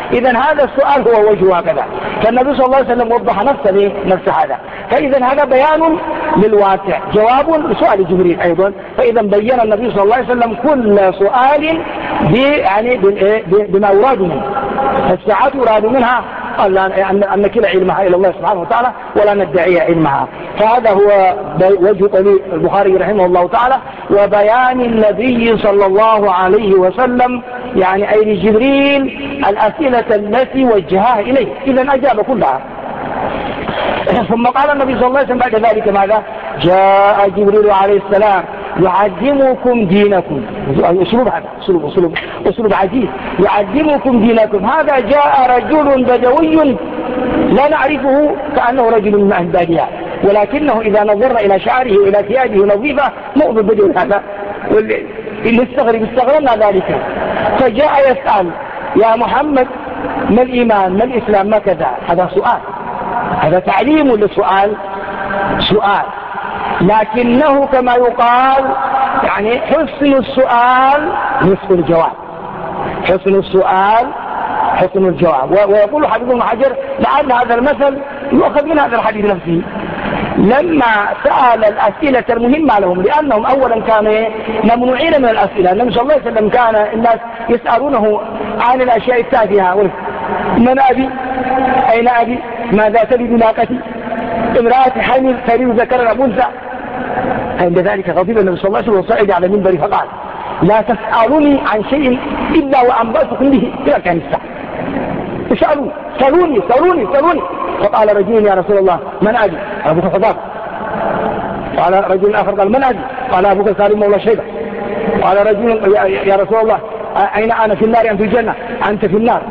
إذا هذا السؤال هو وجهه هكذا. فالنبي صلى الله عليه وسلم وضح نفس هذا. فإذا هذا بيان للواقع، جواب لسؤال جبريل أيضا. فإذا بين النبي صلى الله عليه وسلم كل سؤال يعني بما يراد منه. فالساعات يراد منها أن نكل علمها إلى الله سبحانه وتعالى ولا ندعي علمها. فهذا هو وجه طريق البخاري رحمه الله تعالى، وبيان النبي صلى الله عليه وسلم يعني أي لجبريل الأسئلة التي وجهها إليه، إذا أجاب كلها. ثم قال النبي صلى الله عليه وسلم بعد ذلك ماذا؟ جاء جبريل عليه السلام يعلمكم دينكم. أسلوب هذا أسلوب عجيب، يعلمكم دينكم. هذا جاء رجل بدوي لا نعرفه كأنه رجل من أهل البادية، ولكنه إذا نظرنا إلى شعره وإلى ثيابه نظيفة مؤمن بدوي هذا، استغربنا ذلك. فجاء يسأل يا محمد ما الإيمان ما الإسلام ما كذا. هذا سؤال، هذا تعليم للسؤال، سؤال، لكنه كما يقال يعني حسن السؤال نصف الجواب، حسن السؤال حسن الجواب. ويقول حافظ ابن حجر لعل هذا المثل يؤخذ من هذا الحديث نفسه، لما سأل الأسئلة المهمة لهم، لأنهم أولا كانوا ممنوعين من الأسئلة. النبي صلى الله عليه وسلم كان الناس يسألونه عن الأشياء التافهة، من أبي؟ أين أبي؟ ماذا تلد ناقتي؟ امرأة حامل تلد ذكرا أم أنثى؟ عند ذلك غضب النبي صلى الله عليه وسلم وصعد على المنبر فقال لا تسألوني عن شيء إلا وأنبأتكم به إلى كان الساعة. اسألوا سألوني. فقال رجل يا رسول الله من أبي؟ أبوك حذافة. قال رجل آخر قال من أبي؟ قال أبوك سالم مولى شيبة. قال رجل يا رسول الله أين أنا؟ في النار أم في الجنة؟ أنت في النار.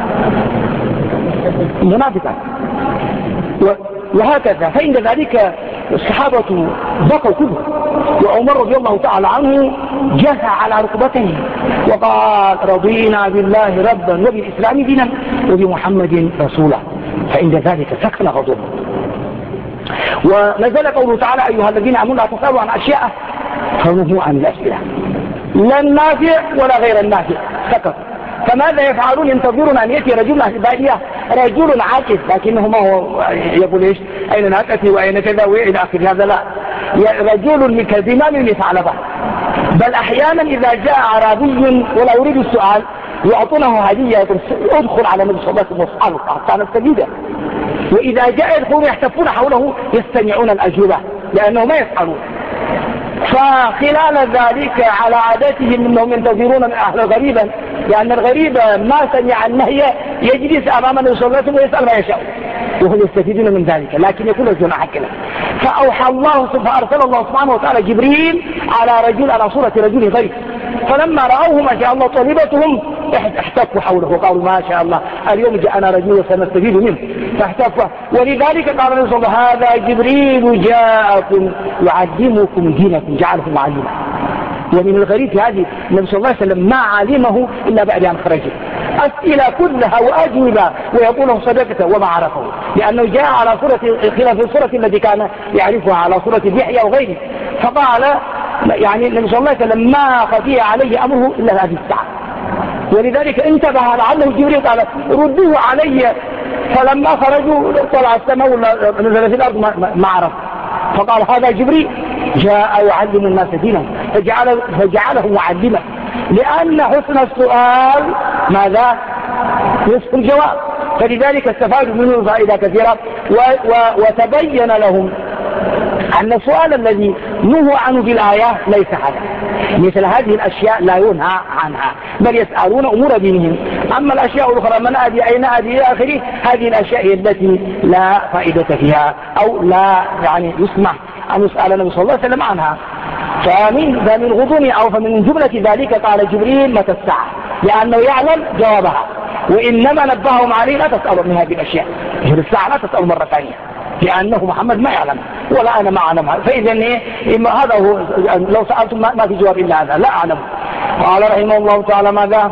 منافقا. وهكذا. فإن ذلك الصحابة بقوا كلهم، وعمر رضي الله تعالى عنه جثى على ركبتيه وقال رضينا بالله ربا وبالإسلام دينا وبمحمد رسولا. فإن ذلك سكن غضبه. ونزل قوله تعالى أيها الذين آمنوا لا تسألوا عن أشياء فنهوا عن الأسئلة، لا النافع ولا غير النافع، سكت. فماذا يفعلون؟ ينتظرون أن يأتي رجل أهل البادية، رجل عاكس، لكنه ما هو يقول إيش أين ناقتي وأين كذا وإلى آخر هذا، لا، رجل كزمام لثعلبة. بل أحيانا إذا جاء أعرابي ولا يريد السؤال يعطونه هدية، ادخل على النبي صلى الله عليه وسلم واسأله حتى نستجيبه. وإذا جاء يدخلون يحتفون حوله يستمعون الأجوبة لأنه ما يسألون. فخلال ذلك على عادتهم أنهم ينتظرون من أهل غريبا، لأن الغريب ما سمع النهي يجلس أمام النبي صلى الله عليه وسلم ويسأل ما يشاء، وهم يستفيدون من ذلك، لكن يكون رجل حكنا. فأوحى الله فأرسل الله سبحانه وتعالى جبريل على رجل على صورة رجل غريب، فلما رأوه ما شاء الله طلبتهم احتفوا حوله وقالوا ما شاء الله اليوم جاءنا رجل سنستفيد منه، فاحتفوا. ولذلك قال النبي صلى الله عليه وسلم هذا جبريل جاءكم يعلمكم دينكم، جعلكم معلما. ومن الغريب في هذه النبي صلى الله عليه وسلم ما علمه إلا بعد أن خرجه، أسئلة كلها وأجوبة ويقوله صدقته وما عرفه، لأنه جاء على صورة خلاف الصورة التي كان يعرفها على صورة يحيى وغيره. فقال يعني النبي صلى الله عليه وسلم ما خفي عليه أمره إلا هذه الساعة. ولذلك انتبه لعله جبريل قال ردوه علي، فلما خرجوا طلع السماء ونزل في الأرض ما عرف. فقال هذا جبريل جاء يعلم الناس دينهم، فجعله معلما، لأن حسن السؤال ماذا؟ نصف الجواب. فلذلك استفادوا منه فائدة كثيرة، وتبين لهم أن السؤال الذي نهوا عنه في الآية ليس هذا، مثل هذه الأشياء لا ينهى عنها، بل يسألون أمور دينهم. أما الأشياء الأخرى من أدي أين أدي إلى آخره، هذه الأشياء هي التي لا فائدة فيها أو لا يعني يسمح أن يسأل النبي صلى الله عليه وسلم عنها. فمن غضون أو فمن جملة ذلك قال جبريل متى الساعة، لأنه يعلم جوابها، وإنما نبههم عليه لا تسألوا من هذه الأشياء، الساعة لا تسألوا مرة ثانية، لأنه محمد ما يعلم ولا أنا ما أعلمها. فإذا هذا هو، لو سألتم ما في جواب إلا هذا، لا أعلم. قال رحمه الله تعالى ماذا؟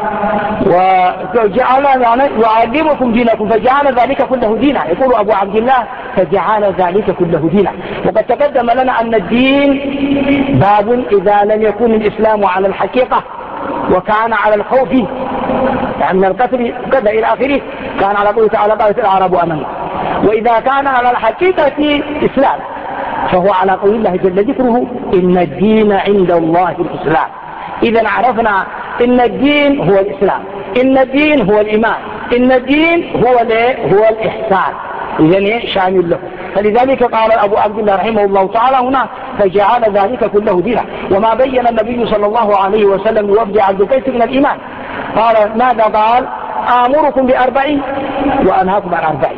وجعل يعني يعلمكم دينكم، فجعل ذلك كله دينا. يقول أبو عبد الله فجعل ذلك كله دينا. وقد تقدم لنا أن الدين باب إذا لم يكن الإسلام على الحقيقة وكان على الخوف يعني من القتل كذا إلى آخره، كان على قوله تعالى قالت الأعراب آمنا. وإذا كان على الحقيقة إسلام فهو على قول الله جل ذكره إن الدين عند الله الإسلام. إذا عرفنا إن الدين هو الإسلام، إن الدين هو الإيمان، إن الدين هو الإحسان، إذن شامل له. فلذلك قال أبو عبد الله رحمه الله تعالى هنا فجعل ذلك كله دينا. وما بين النبي صلى الله عليه وسلم لوفد عبد القيس من الإيمان قال ماذا قال؟ آمركم بأربع وأنهاكم عن أربع.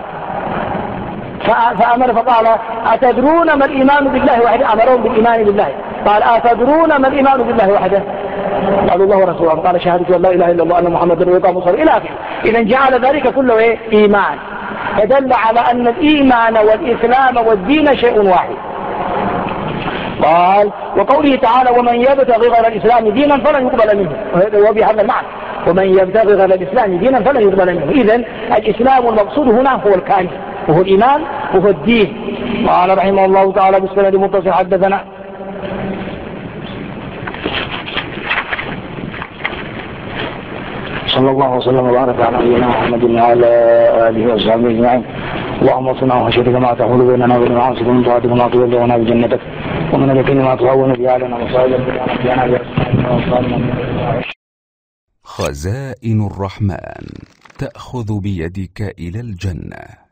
فأمر فقال أتدرون ما الإيمان بالله وحده؟ أمرهم بالإيمان بالله. قال أتدرون ما الإيمان بالله وحده؟ قالوا الله ورسوله. قال شهادة أن لا إله إلا الله أن محمدا رسول الله إلى آخره. إذا جعل ذلك كله إيمان، فدل على أن الإيمان والإسلام والدين شيء واحد. قال وقوله تعالى ومن يبتغي غير الإسلام دينا فلن يقبل منه، وبهذا المعنى ومن يبتغي غير الإسلام دينا فلن يقبل منه. إذن الإسلام المقصود هنا هو الكامل وهو الإيمان وهو الدين. قال رحمه الله تعالى بالسند المتصل حدثنا صلى الله وسلم وبارك على نبينا محمد وعلى آله وصحبه أجمعين. اللهم اصلنا وخشيتك ما تحول بيننا وبين معاصيك ومن طاعتك ما تبلغنا بجنتك ومن اليقين ما تهون به علينا مصائب الدنيا. خزائن الرحمن تأخذ بيدك إلى الجنة.